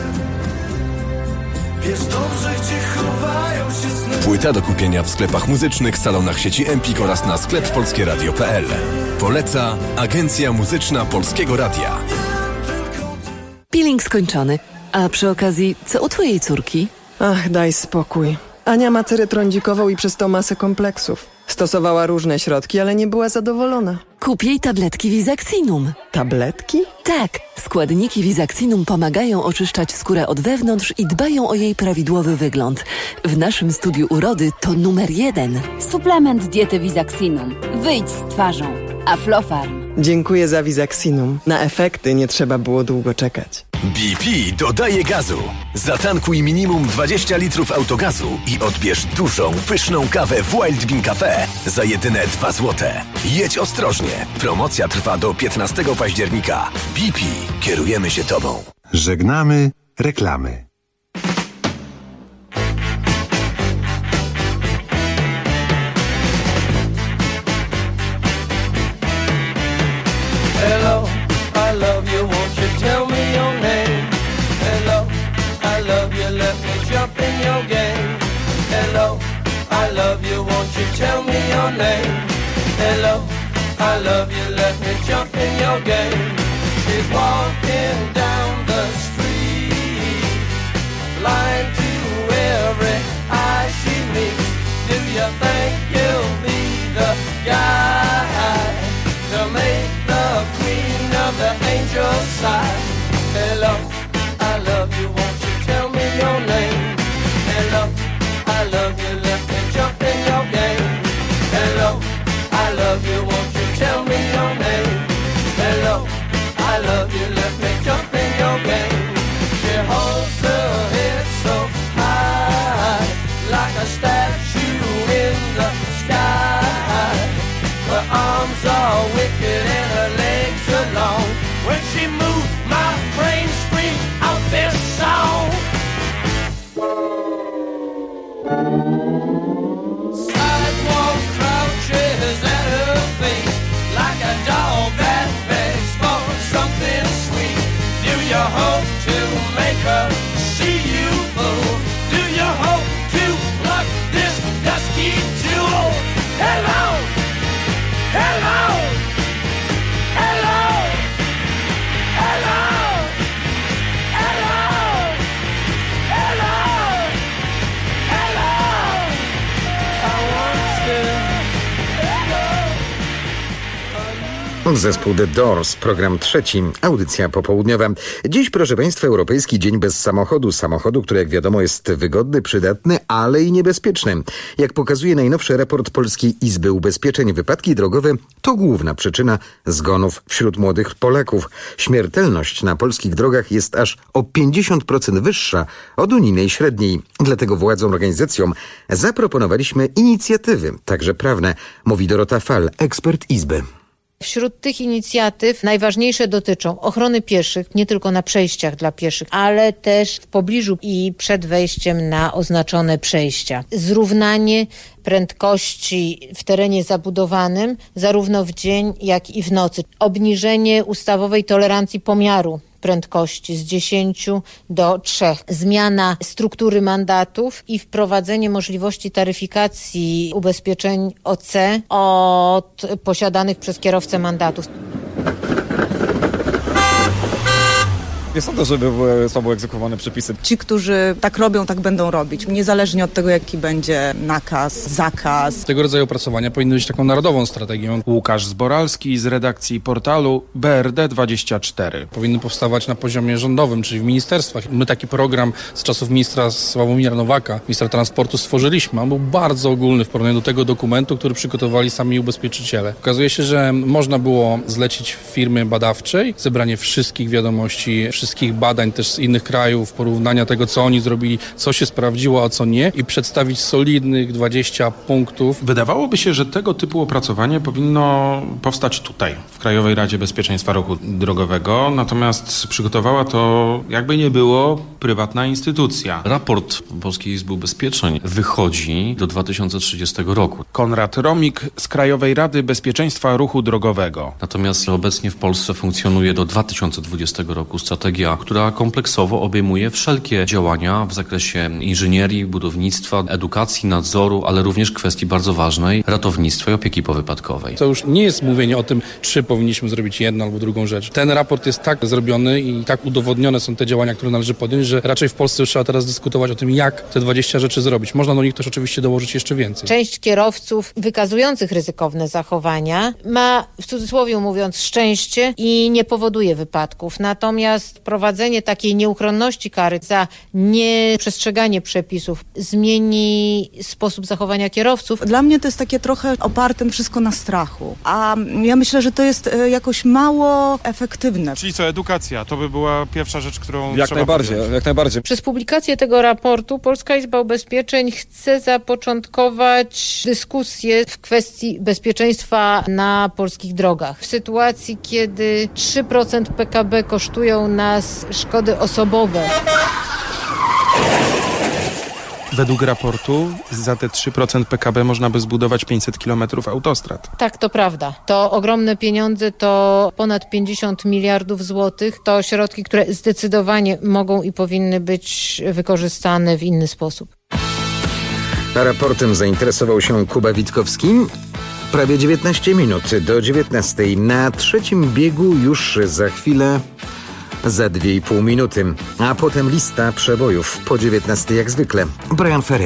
Wiesz dobrze, gdzie chowają się sny. Płyta do kupienia w sklepach muzycznych, salonach sieci Empik oraz na sklep polskieradio.pl. Poleca Agencja Muzyczna Polskiego Radia. Peeling skończony. A przy okazji, co u twojej córki? Ach, daj spokój. Ania ma cerę trądzikową i przez to masę kompleksów. Stosowała różne środki, ale nie była zadowolona. Kup jej tabletki Visaxinum. Tabletki? Tak, składniki Visaxinum pomagają oczyszczać skórę od wewnątrz i dbają o jej prawidłowy wygląd. W naszym studiu urody to numer 1. Suplement diety Visaxinum. Wyjdź z twarzą. Aflofarm. Dziękuję za Visaxinum. Na efekty nie trzeba było długo czekać. BP dodaje gazu. Zatankuj minimum 20 litrów autogazu i odbierz dużą, pyszną kawę w Wild Bean Cafe za jedyne 2 złote. Jedź ostrożnie. Promocja trwa do 15 października. BP. Kierujemy się Tobą. Żegnamy reklamy. Hello, I love you, won't you tell me your name? Hello, I love you, let me jump in your game. Hello, I love you, won't you tell me your name? Hello, I love you, let me jump in your game. She's walking down the street, blind to every eye she meets. Do you think you'll be the guy to make the queen of the angels sigh? Hello, I love you, won't you tell me your name? Hello, I love you, let me jump in your game. Hello, I love you, won't you tell me your name? Hello, I love you, let me jump in your game. She holds her head so high, like a statue in the sky. Her arms are wicked and her legs are long. When she moves, my brain screams out this song. Sidewalk crouches at her feet, like a dog that begs for something sweet. Do you hope to make her see you, fool? Do you hope to pluck this dusky jewel? Hello! Hello! Hello! Hello! Hello! Hello! Hello! I want to... Zespół The Doors, program 3, audycja popołudniowa. Dziś, proszę Państwa, Europejski Dzień bez samochodu. Samochodu, który jak wiadomo jest wygodny, przydatny, ale i niebezpieczny. Jak pokazuje najnowszy raport Polskiej Izby Ubezpieczeń, wypadki drogowe to główna przyczyna zgonów wśród młodych Polaków. Śmiertelność na polskich drogach jest aż o 50% wyższa od unijnej średniej. Dlatego władzom, organizacjom zaproponowaliśmy inicjatywy, także prawne, mówi Dorota Fal, ekspert Izby. Wśród tych inicjatyw najważniejsze dotyczą ochrony pieszych, nie tylko na przejściach dla pieszych, ale też w pobliżu i przed wejściem na oznaczone przejścia. Zrównanie prędkości w terenie zabudowanym zarówno w dzień, jak i w nocy. Obniżenie ustawowej tolerancji pomiaru prędkości z 10 do 3. Zmiana struktury mandatów i wprowadzenie możliwości taryfikacji ubezpieczeń OC od posiadanych przez kierowcę mandatów. Nie sądzę, żeby były słabo egzekwowane przepisy. Ci, którzy tak robią, tak będą robić, niezależnie od tego, jaki będzie nakaz, zakaz. Tego rodzaju opracowania powinny być taką narodową strategią. Łukasz Zboralski z redakcji portalu BRD24. Powinny powstawać na poziomie rządowym, czyli w ministerstwach. My taki program z czasów ministra Sławomira Nowaka, ministra transportu, stworzyliśmy. On był bardzo ogólny w porównaniu do tego dokumentu, który przygotowali sami ubezpieczyciele. Okazuje się, że można było zlecić firmie badawczej zebranie wszystkich wiadomości, wszystkich badań też z innych krajów, porównania tego, co oni zrobili, co się sprawdziło, a co nie i przedstawić solidnych 20 punktów. Wydawałoby się, że tego typu opracowanie powinno powstać tutaj, w Krajowej Radzie Bezpieczeństwa Ruchu Drogowego, natomiast przygotowała to, jakby nie było, prywatna instytucja. Raport Polskiej Izby Ubezpieczeń wychodzi do 2030 roku. Konrad Romik z Krajowej Rady Bezpieczeństwa Ruchu Drogowego. Natomiast obecnie w Polsce funkcjonuje do 2020 roku strategia, która kompleksowo obejmuje wszelkie działania w zakresie inżynierii, budownictwa, edukacji, nadzoru, ale również kwestii bardzo ważnej, ratownictwa i opieki powypadkowej. To już nie jest mówienie o tym, czy powinniśmy zrobić jedną albo drugą rzecz. Ten raport jest tak zrobiony i tak udowodnione są te działania, które należy podjąć, że raczej w Polsce już trzeba teraz dyskutować o tym, jak te 20 rzeczy zrobić. Można do nich też oczywiście dołożyć jeszcze więcej. Część kierowców wykazujących ryzykowne zachowania ma, w cudzysłowie mówiąc, szczęście i nie powoduje wypadków. Natomiast wprowadzenie takiej nieuchronności kary za nieprzestrzeganie przepisów zmieni sposób zachowania kierowców. Dla mnie to jest takie trochę oparte wszystko na strachu. A ja myślę, że to jest jakoś mało efektywne. Czyli co, edukacja? To by była pierwsza rzecz, którą Jak trzeba najbardziej, podjąć. jak najbardziej. Przez publikację tego raportu Polska Izba Ubezpieczeń chce zapoczątkować dyskusję w kwestii bezpieczeństwa na polskich drogach. W sytuacji, kiedy 3% PKB kosztują nas szkody osobowe. Według raportu za te 3% PKB można by zbudować 500 km autostrad. Tak, to prawda. To ogromne pieniądze, to ponad 50 miliardów złotych. To środki, które zdecydowanie mogą i powinny być wykorzystane w inny sposób. Raportem zainteresował się Kuba Witkowski. Prawie 19 minut do 19. Na trzecim biegu już za chwilę, za 2,5 minuty. A potem lista przebojów po 19 jak zwykle. Brian Ferry.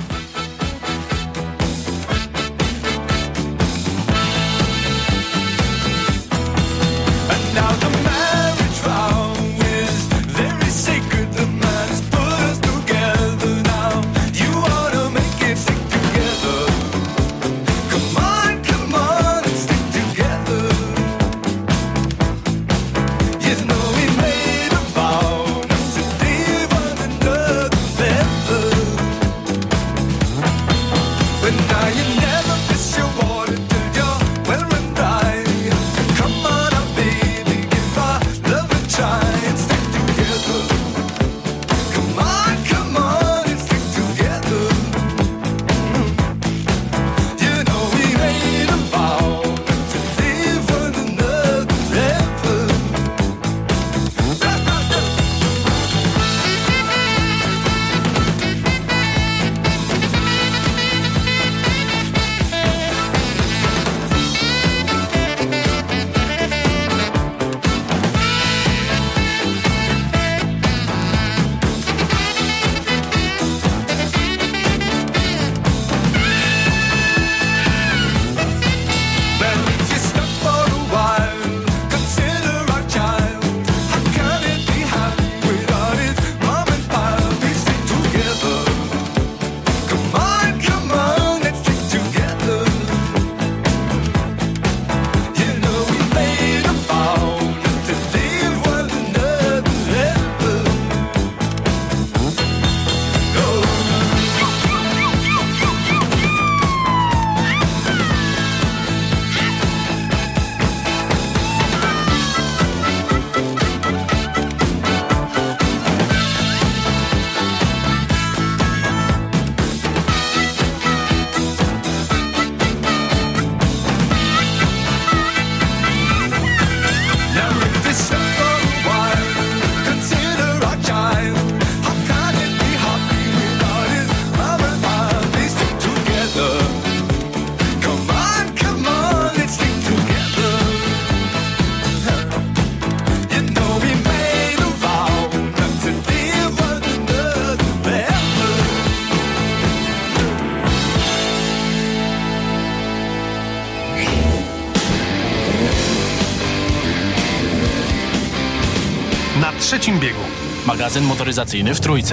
Na trzecim biegu. Magazyn motoryzacyjny w Trójce.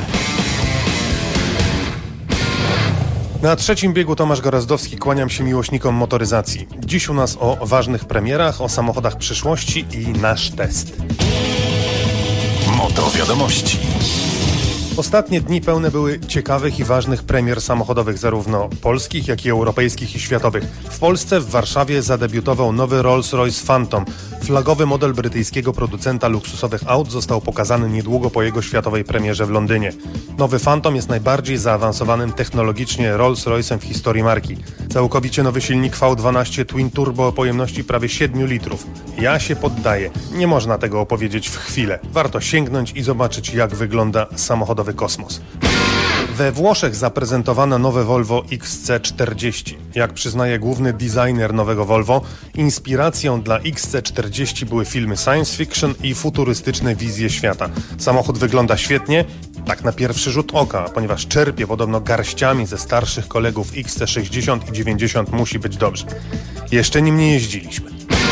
Na trzecim biegu Tomasz Gorazdowski, kłaniam się miłośnikom motoryzacji. Dziś u nas o ważnych premierach, o samochodach przyszłości i nasz test. Moto Wiadomości. Ostatnie dni pełne były ciekawych i ważnych premier samochodowych, zarówno polskich, jak i europejskich i światowych. W Polsce, w Warszawie zadebiutował nowy Rolls-Royce Phantom. Flagowy model brytyjskiego producenta luksusowych aut został pokazany niedługo po jego światowej premierze w Londynie. Nowy Phantom jest najbardziej zaawansowanym technologicznie Rolls-Royce'em w historii marki. Całkowicie nowy silnik V12 Twin Turbo o pojemności prawie 7 litrów. Ja się poddaję. Nie można tego opowiedzieć w chwilę. Warto sięgnąć i zobaczyć, jak wygląda samochodowy kosmos. We Włoszech zaprezentowano nowe Volvo XC40. Jak przyznaje główny designer nowego Volvo, inspiracją dla XC40 były filmy science fiction i futurystyczne wizje świata. Samochód wygląda świetnie, tak na pierwszy rzut oka, ponieważ czerpie podobno garściami ze starszych kolegów XC60 i 90 musi być dobrze. Jeszcze nim nie jeździliśmy.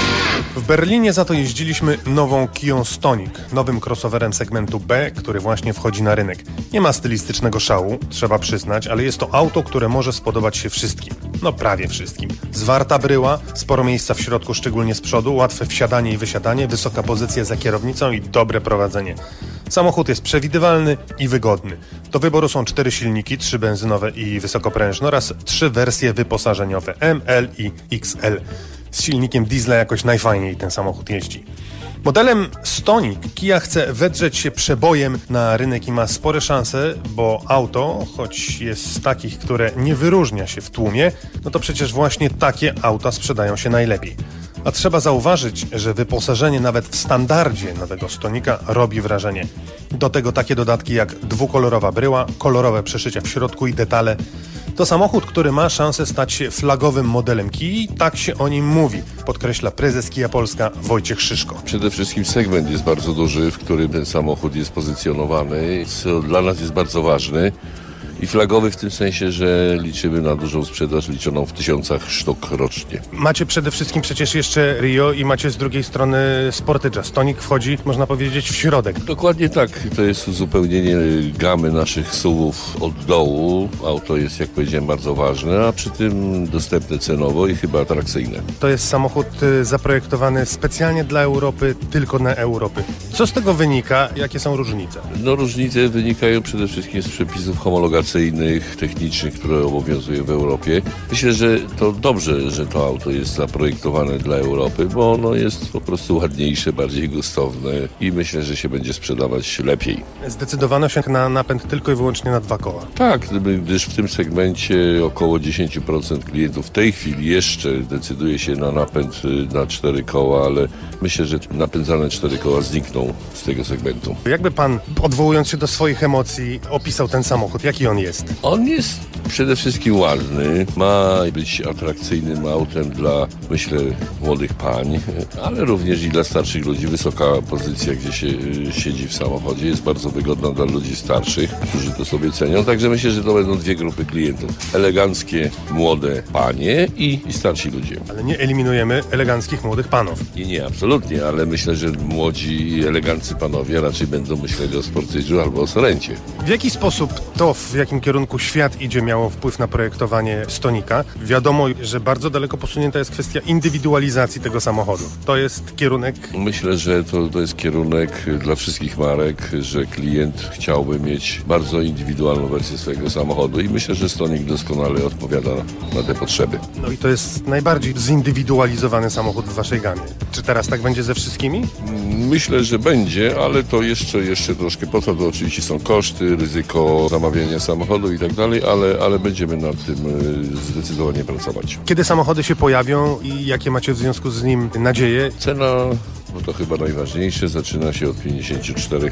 W Berlinie za to jeździliśmy nową Kią Stonic, nowym crossoverem segmentu B, który właśnie wchodzi na rynek. Nie ma stylistycznego szału, trzeba przyznać, ale jest to auto, które może spodobać się wszystkim. No prawie wszystkim. Zwarta bryła, sporo miejsca w środku, szczególnie z przodu, łatwe wsiadanie i wysiadanie, wysoka pozycja za kierownicą i dobre prowadzenie. Samochód jest przewidywalny i wygodny. Do wyboru są 4 silniki, 3 benzynowe i wysokoprężne oraz 3 wersje wyposażeniowe M, L i XL. Z silnikiem diesla jakoś najfajniej ten samochód jeździ. Modelem Stonic Kia chce wedrzeć się przebojem na rynek i ma spore szanse, bo auto, choć jest z takich, które nie wyróżnia się w tłumie, no to przecież właśnie takie auta sprzedają się najlepiej. A trzeba zauważyć, że wyposażenie nawet w standardzie nowego Stonika robi wrażenie. Do tego takie dodatki jak dwukolorowa bryła, kolorowe przeszycia w środku i detale. To samochód, który ma szansę stać się flagowym modelem Kii, tak się o nim mówi, podkreśla prezes Kia Polska Wojciech Szyszko. Przede wszystkim segment jest bardzo duży, w którym ten samochód jest pozycjonowany, co dla nas jest bardzo ważny. I flagowy w tym sensie, że liczymy na dużą sprzedaż liczoną w 1000 sztuk rocznie. Macie przede wszystkim przecież jeszcze Rio i macie z drugiej strony Sportydża. Stonic wchodzi, można powiedzieć, w środek. Dokładnie tak. To jest uzupełnienie gamy naszych SUV-ów od dołu. Auto jest, jak powiedziałem, bardzo ważne, a przy tym dostępne cenowo i chyba atrakcyjne. To jest samochód zaprojektowany specjalnie dla Europy, tylko na Europy. Co z tego wynika? Jakie są różnice? No różnice wynikają przede wszystkim z przepisów homologacyjnych, technicznych, które obowiązują w Europie. Myślę, że to dobrze, że to auto jest zaprojektowane dla Europy, bo ono jest po prostu ładniejsze, bardziej gustowne i myślę, że się będzie sprzedawać lepiej. Zdecydowano się na napęd tylko i wyłącznie na 2 koła. Tak, gdyż w tym segmencie około 10% klientów w tej chwili jeszcze decyduje się na napęd na 4 koła, ale myślę, że napędzane 4 koła znikną z tego segmentu. Jakby pan, odwołując się do swoich emocji, opisał ten samochód? Jaki on jest? On jest przede wszystkim ładny, ma być atrakcyjnym autem dla, myślę, młodych pań, ale również i dla starszych ludzi. Wysoka pozycja, gdzie się siedzi w samochodzie, jest bardzo wygodna dla ludzi starszych, którzy to sobie cenią, także myślę, że to będą 2 grupy klientów. Eleganckie, młode panie i starsi ludzie. Ale nie eliminujemy eleganckich młodych panów. Nie, absolutnie, ale myślę, że młodzi i eleganccy panowie raczej będą myśleli o Sportydżu albo o Sorencie. W jaki sposób to, w jakim kierunku świat idzie, miało wpływ na projektowanie Stonika? Wiadomo, że bardzo daleko posunięta jest kwestia indywidualizacji tego samochodu. To jest kierunek... Myślę, że to jest kierunek dla wszystkich marek, że klient chciałby mieć bardzo indywidualną wersję swojego samochodu i myślę, że Stonic doskonale odpowiada na te potrzeby. No i to jest najbardziej zindywidualizowany samochód w waszej gamie. Czy teraz tak będzie ze wszystkimi? Myślę, że będzie, ale to jeszcze troszkę potrwa. To oczywiście są koszty, ryzyko zamawiania samochodu i tak dalej, ale będziemy nad tym zdecydowanie pracować. Kiedy samochody się pojawią i jakie macie w związku z nim nadzieje? Cena, no to chyba najważniejsze, zaczyna się od 54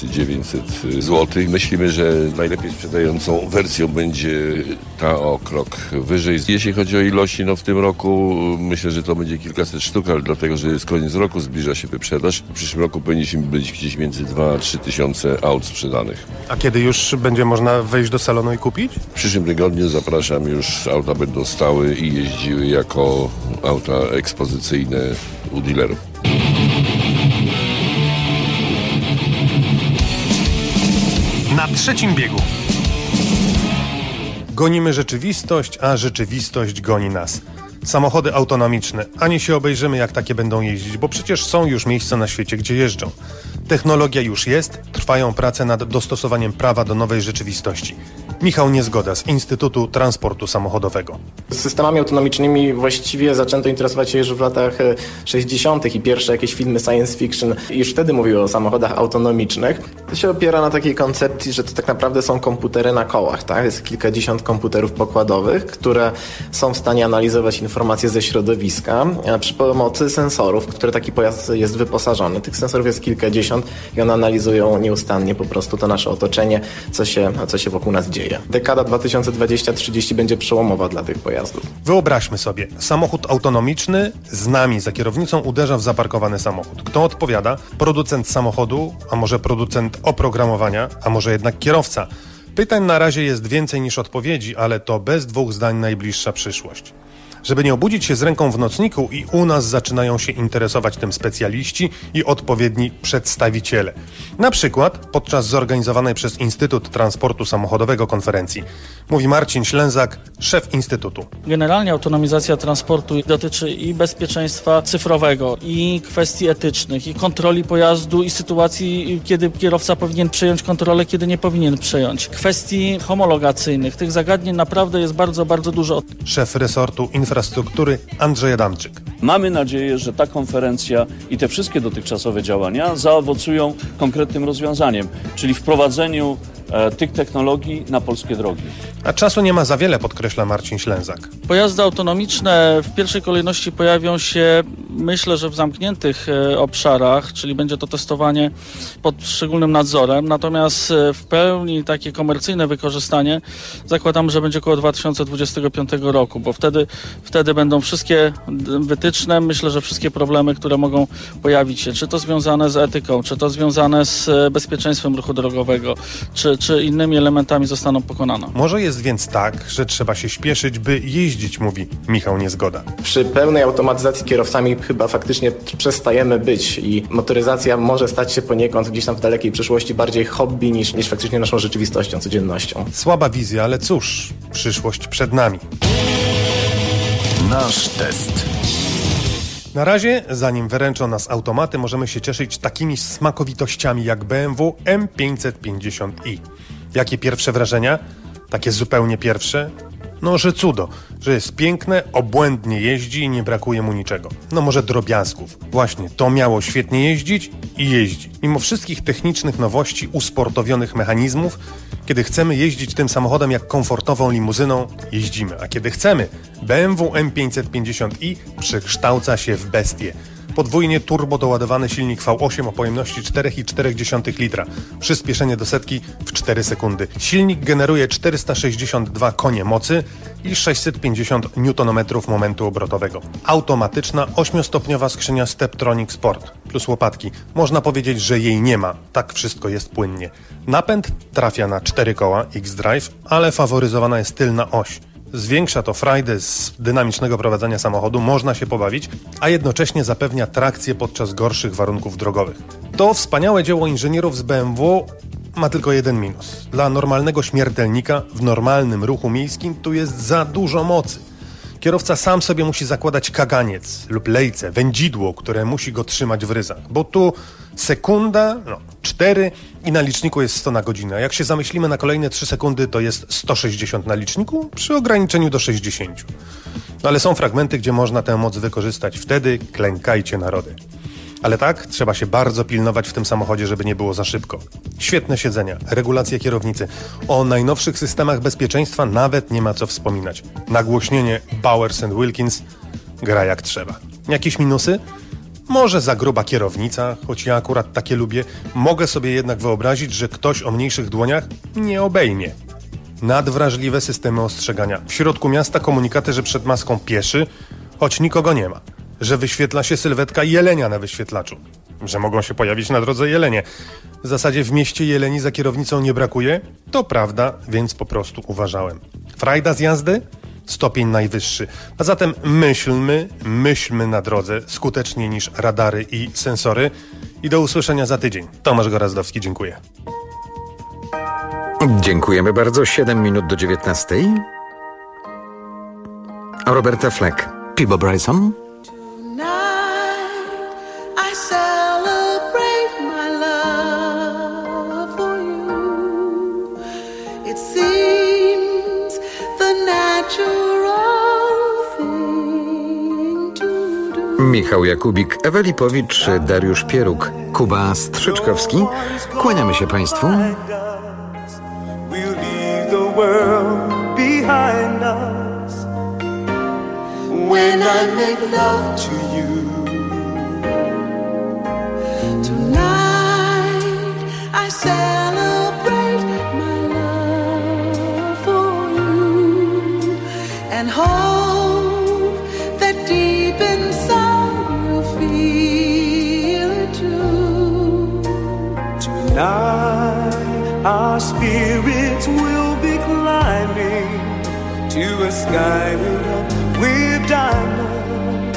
900 zł. Myślimy, że najlepiej sprzedającą wersją będzie ta o krok wyżej. Jeśli chodzi o ilości, no w tym roku myślę, że to będzie kilkaset sztuk, ale dlatego, że jest koniec roku, zbliża się wyprzedaż. W przyszłym roku powinniśmy być gdzieś między 2 a 3 tysiące aut sprzedanych. A kiedy już będzie można wejść do salonu i kupić? W przyszłym tygodniu zapraszam, już auta będą stały i jeździły jako auta ekspozycyjne u dealerów. Na trzecim biegu. Gonimy rzeczywistość, a rzeczywistość goni nas. Samochody autonomiczne. Ani się obejrzymy, jak takie będą jeździć, bo przecież są już miejsca na świecie, gdzie jeżdżą. Technologia już jest, trwają prace nad dostosowaniem prawa do nowej rzeczywistości. Michał Niezgoda z Instytutu Transportu Samochodowego. Systemami autonomicznymi właściwie zaczęto interesować się już w latach 60. i pierwsze jakieś filmy science fiction już wtedy mówiły o samochodach autonomicznych. To się opiera na takiej koncepcji, że to tak naprawdę są komputery na kołach, tak? Jest kilkadziesiąt komputerów pokładowych, które są w stanie analizować informacje ze środowiska przy pomocy sensorów, w które taki pojazd jest wyposażony. Tych sensorów jest kilkadziesiąt i one analizują nieustannie po prostu to nasze otoczenie, co się wokół nas dzieje. dzieje. Dekada 2020-30 będzie przełomowa dla tych pojazdów. Wyobraźmy sobie, samochód autonomiczny z nami za kierownicą uderza w zaparkowany samochód. Kto odpowiada? Producent samochodu, a może producent oprogramowania, a może jednak kierowca? Pytań na razie jest więcej niż odpowiedzi, ale to bez dwóch zdań najbliższa przyszłość. Żeby nie obudzić się z ręką w nocniku i u nas zaczynają się interesować tym specjaliści i odpowiedni przedstawiciele. Na przykład podczas zorganizowanej przez Instytut Transportu Samochodowego konferencji. Mówi Marcin Ślęzak, szef Instytutu. Generalnie autonomizacja transportu dotyczy i bezpieczeństwa cyfrowego, i kwestii etycznych, i kontroli pojazdu, i sytuacji, kiedy kierowca powinien przejąć kontrolę, kiedy nie powinien przejąć. Kwestii homologacyjnych. Tych zagadnień naprawdę jest bardzo, bardzo dużo. Szef resortu infrastruktury Andrzej Adamczyk. Mamy nadzieję, że ta konferencja i te wszystkie dotychczasowe działania zaowocują konkretnym rozwiązaniem, czyli wprowadzeniu tych technologii na polskie drogi. A czasu nie ma za wiele, podkreśla Marcin Ślęzak. Pojazdy autonomiczne w pierwszej kolejności pojawią się, myślę, że w zamkniętych obszarach, czyli będzie to testowanie pod szczególnym nadzorem, natomiast w pełni takie komercyjne wykorzystanie zakładam, że będzie około 2025 roku, bo wtedy będą wszystkie wytyczne, myślę, że wszystkie problemy, które mogą pojawić się, czy to związane z etyką, czy to związane z bezpieczeństwem ruchu drogowego, czy innymi elementami zostaną pokonane. Może jest więc tak, że trzeba się śpieszyć, by jeździć, mówi Michał Niezgoda. Przy pełnej automatyzacji kierowcami chyba faktycznie przestajemy być i motoryzacja może stać się poniekąd gdzieś tam w dalekiej przyszłości bardziej hobby niż faktycznie naszą rzeczywistością, codziennością. Słaba wizja, ale cóż, przyszłość przed nami. Nasz test. Na razie, zanim wyręczą nas automaty, możemy się cieszyć takimi smakowitościami jak BMW M550i. Jakie pierwsze wrażenia? Takie zupełnie pierwsze? No, że cudo, że jest piękne, obłędnie jeździ i nie brakuje mu niczego. No może drobiazgów. Właśnie, to miało świetnie jeździć i jeździ. Mimo wszystkich technicznych nowości, usportowionych mechanizmów, kiedy chcemy jeździć tym samochodem jak komfortową limuzyną, jeździmy. A kiedy chcemy, BMW M550i przekształca się w bestię. Podwójnie turbo doładowany silnik V8 o pojemności 4,4 litra. Przyspieszenie do setki w 4 sekundy. Silnik generuje 462 konie mocy i 650 Nm momentu obrotowego. Automatyczna 8-stopniowa skrzynia Steptronic Sport plus łopatki. Można powiedzieć, że jej nie ma. Tak wszystko jest płynnie. Napęd trafia na 4 koła X-Drive, ale faworyzowana jest tylna oś. Zwiększa to frajdę z dynamicznego prowadzenia samochodu, można się pobawić, a jednocześnie zapewnia trakcję podczas gorszych warunków drogowych. To wspaniałe dzieło inżynierów z BMW ma tylko jeden minus. Dla normalnego śmiertelnika w normalnym ruchu miejskim tu jest za dużo mocy. Kierowca sam sobie musi zakładać kaganiec lub lejce, wędzidło, które musi go trzymać w ryzach, bo tu sekunda, 4 i na liczniku jest 100 na godzinę. A jak się zamyślimy na kolejne 3 sekundy, to jest 160 na liczniku przy ograniczeniu do 60. Ale są fragmenty, gdzie można tę moc wykorzystać. Wtedy klękajcie narody. Ale tak, trzeba się bardzo pilnować w tym samochodzie, żeby nie było za szybko. Świetne siedzenia, regulacje kierownicy. O najnowszych systemach bezpieczeństwa nawet nie ma co wspominać. Nagłośnienie Bowers & Wilkins gra jak trzeba. Jakieś minusy? Może za gruba kierownica, choć ja akurat takie lubię. Mogę sobie jednak wyobrazić, że ktoś o mniejszych dłoniach nie obejmie. Nadwrażliwe systemy ostrzegania. W środku miasta komunikaty, że przed maską pieszy, choć nikogo nie ma. Że wyświetla się sylwetka jelenia na wyświetlaczu. Że mogą się pojawić na drodze jelenie. W zasadzie w mieście jeleni za kierownicą nie brakuje? To prawda, więc po prostu uważałem. Frajda z jazdy? Stopień najwyższy. A zatem myślmy na drodze skuteczniej niż radary i sensory. I do usłyszenia za tydzień. Tomasz Gorazdowski, dziękuję. Dziękujemy bardzo. 7 minut do 19. Roberta Fleck, Peabo Bryson. Michał Jakubik, Ewa Lipowicz, Dariusz Pieruk, Kuba Strzyczkowski. Kłaniamy się Państwu. to a sky lit up with diamonds.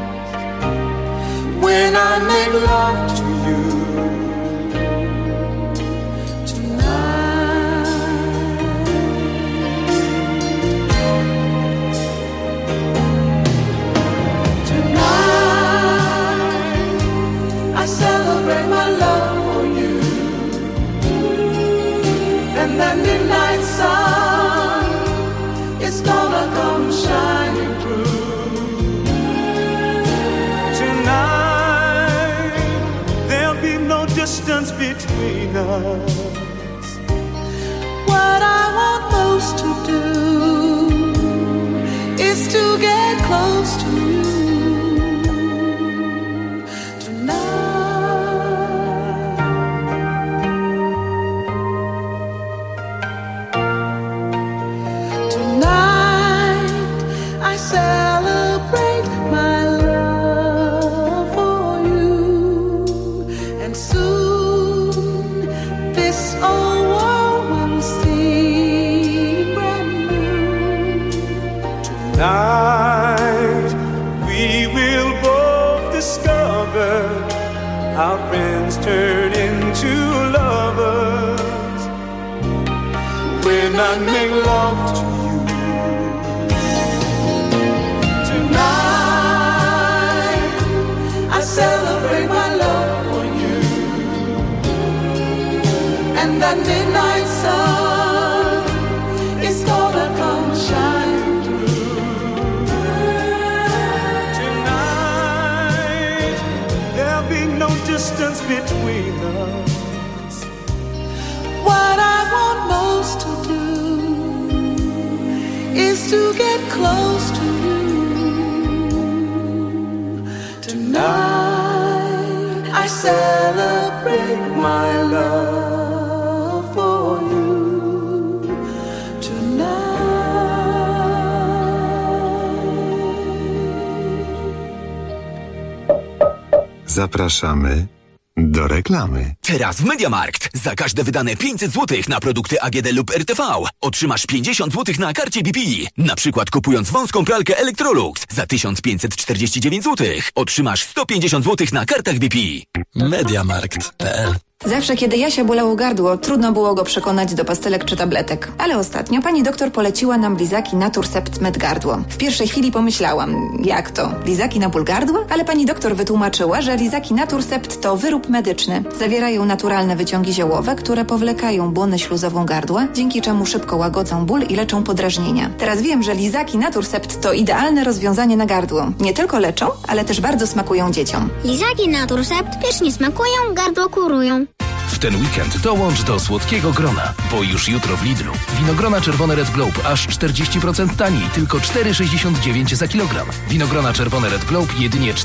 When I make love to you I celebrate my love for you, and that midnight sun is gonna come shining through. Tonight there'll be no distance between us. What I want most to do is to get close to you. Tonight we will both discover our friends turn into lovers when I make love to you. Tonight I celebrate my love for you, and that midnight sun is gonna come shine. Distance between us. What I want most to do is to get close to you. Tonight I celebrate my love for you. Tonight. Zapraszamy do reklamy. Teraz w MediaMarkt. Za każde wydane 500 zł na produkty AGD lub RTV otrzymasz 50 zł na karcie BP. Na przykład kupując wąską pralkę Electrolux za 1549 zł otrzymasz 150 zł na kartach BP. MediaMarkt.pl. Zawsze, kiedy Jasia bolało gardło, trudno było go przekonać do pastelek czy tabletek. Ale ostatnio pani doktor poleciła nam lizaki Naturcept Med Gardło. W pierwszej chwili pomyślałam, jak to? Lizaki na ból gardła? Ale pani doktor wytłumaczyła, że lizaki Naturcept to wyrób medyczny. Zawierają naturalne wyciągi ziołowe, które powlekają błonę śluzową gardła, dzięki czemu szybko łagodzą ból i leczą podrażnienia. Teraz wiem, że lizaki Naturcept to idealne rozwiązanie na gardło. Nie tylko leczą, ale też bardzo smakują dzieciom. Lizaki Naturcept pysznie smakują, gardło kurują. W ten weekend dołącz do słodkiego grona, bo już jutro w Lidlu. Winogrona czerwone Red Globe aż 40% taniej, tylko 4,69 za kilogram. Winogrona czerwone Red Globe jedynie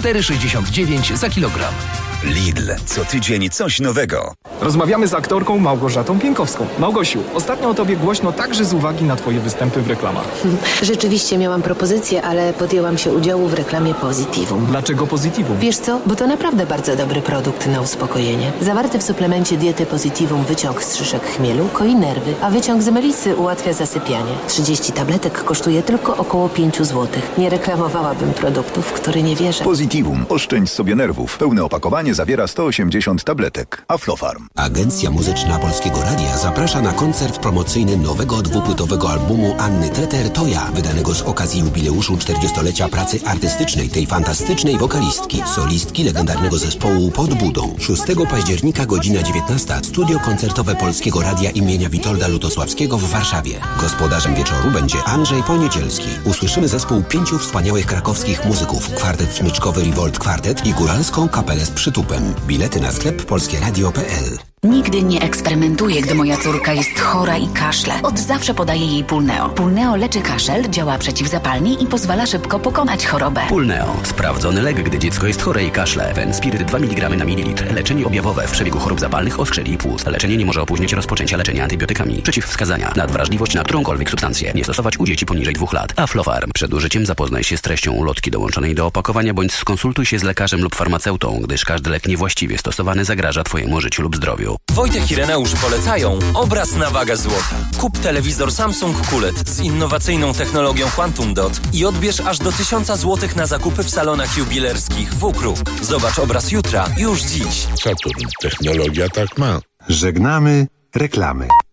4,69 za kilogram. Lidl. Co tydzień coś nowego. Rozmawiamy z aktorką Małgorzatą Pienkowską. Małgosiu, ostatnio o tobie głośno także z uwagi na twoje występy w reklamach. Rzeczywiście miałam propozycję, ale podjęłam się udziału w reklamie Positivum. Dlaczego Positivum? Wiesz co? Bo to naprawdę bardzo dobry produkt na uspokojenie. Zawarty w suplemencie diety Positivum wyciąg z szyszek chmielu koi nerwy, a wyciąg z melisy ułatwia zasypianie. 30 tabletek kosztuje tylko około 5 zł. Nie reklamowałabym produktów, w które nie wierzę. Positivum. Oszczędź sobie nerwów. Pełne opakowanie zawiera 180 tabletek. Aflofarm. Agencja Muzyczna Polskiego Radia zaprasza na koncert promocyjny nowego dwupłytowego albumu Anny Treter To ja, wydanego z okazji jubileuszu 40-lecia pracy artystycznej tej fantastycznej wokalistki, solistki legendarnego zespołu Pod Budą. 6 października godzina 19. Studio koncertowe Polskiego Radia imienia Witolda Lutosławskiego w Warszawie. Gospodarzem wieczoru będzie Andrzej Poniedzielski. Usłyszymy zespół 5 wspaniałych krakowskich muzyków, kwartet smyczkowy Revolt Kwartet i góralską kapelę z przytupem. Bilety na sklep polskieradio.pl. Nigdy nie eksperymentuję, gdy moja córka jest chora i kaszle. Od zawsze podaję jej Pulneo. Pulneo leczy kaszel, działa przeciwzapalnie i pozwala szybko pokonać chorobę. Pulneo. Sprawdzony lek, gdy dziecko jest chore i kaszle. Fenspiryt 2 mg na mililitr. Leczenie objawowe w przebiegu chorób zapalnych, oskrzeli i płuc. Leczenie nie może opóźnić rozpoczęcia leczenia antybiotykami. Przeciwwskazania. Nadwrażliwość na którąkolwiek substancję. Nie stosować u dzieci poniżej 2 lat. Aflofarm. Przed użyciem zapoznaj się z treścią ulotki dołączonej do opakowania bądź skonsultuj się z lekarzem lub farmaceutą, gdyż każdy lek niewłaściwie stosowany zagraża Twojemu życiu lub zdrowiu. rozwoju. Wojtek i Reneusz polecają obraz na wagę złota. Kup telewizor Samsung QLED z innowacyjną technologią Quantum Dot i odbierz aż do 1000 zł na zakupy w salonach jubilerskich W-Kruk. Zobacz obraz jutra, już dziś. Saturn. Technologia tak ma. Żegnamy reklamy.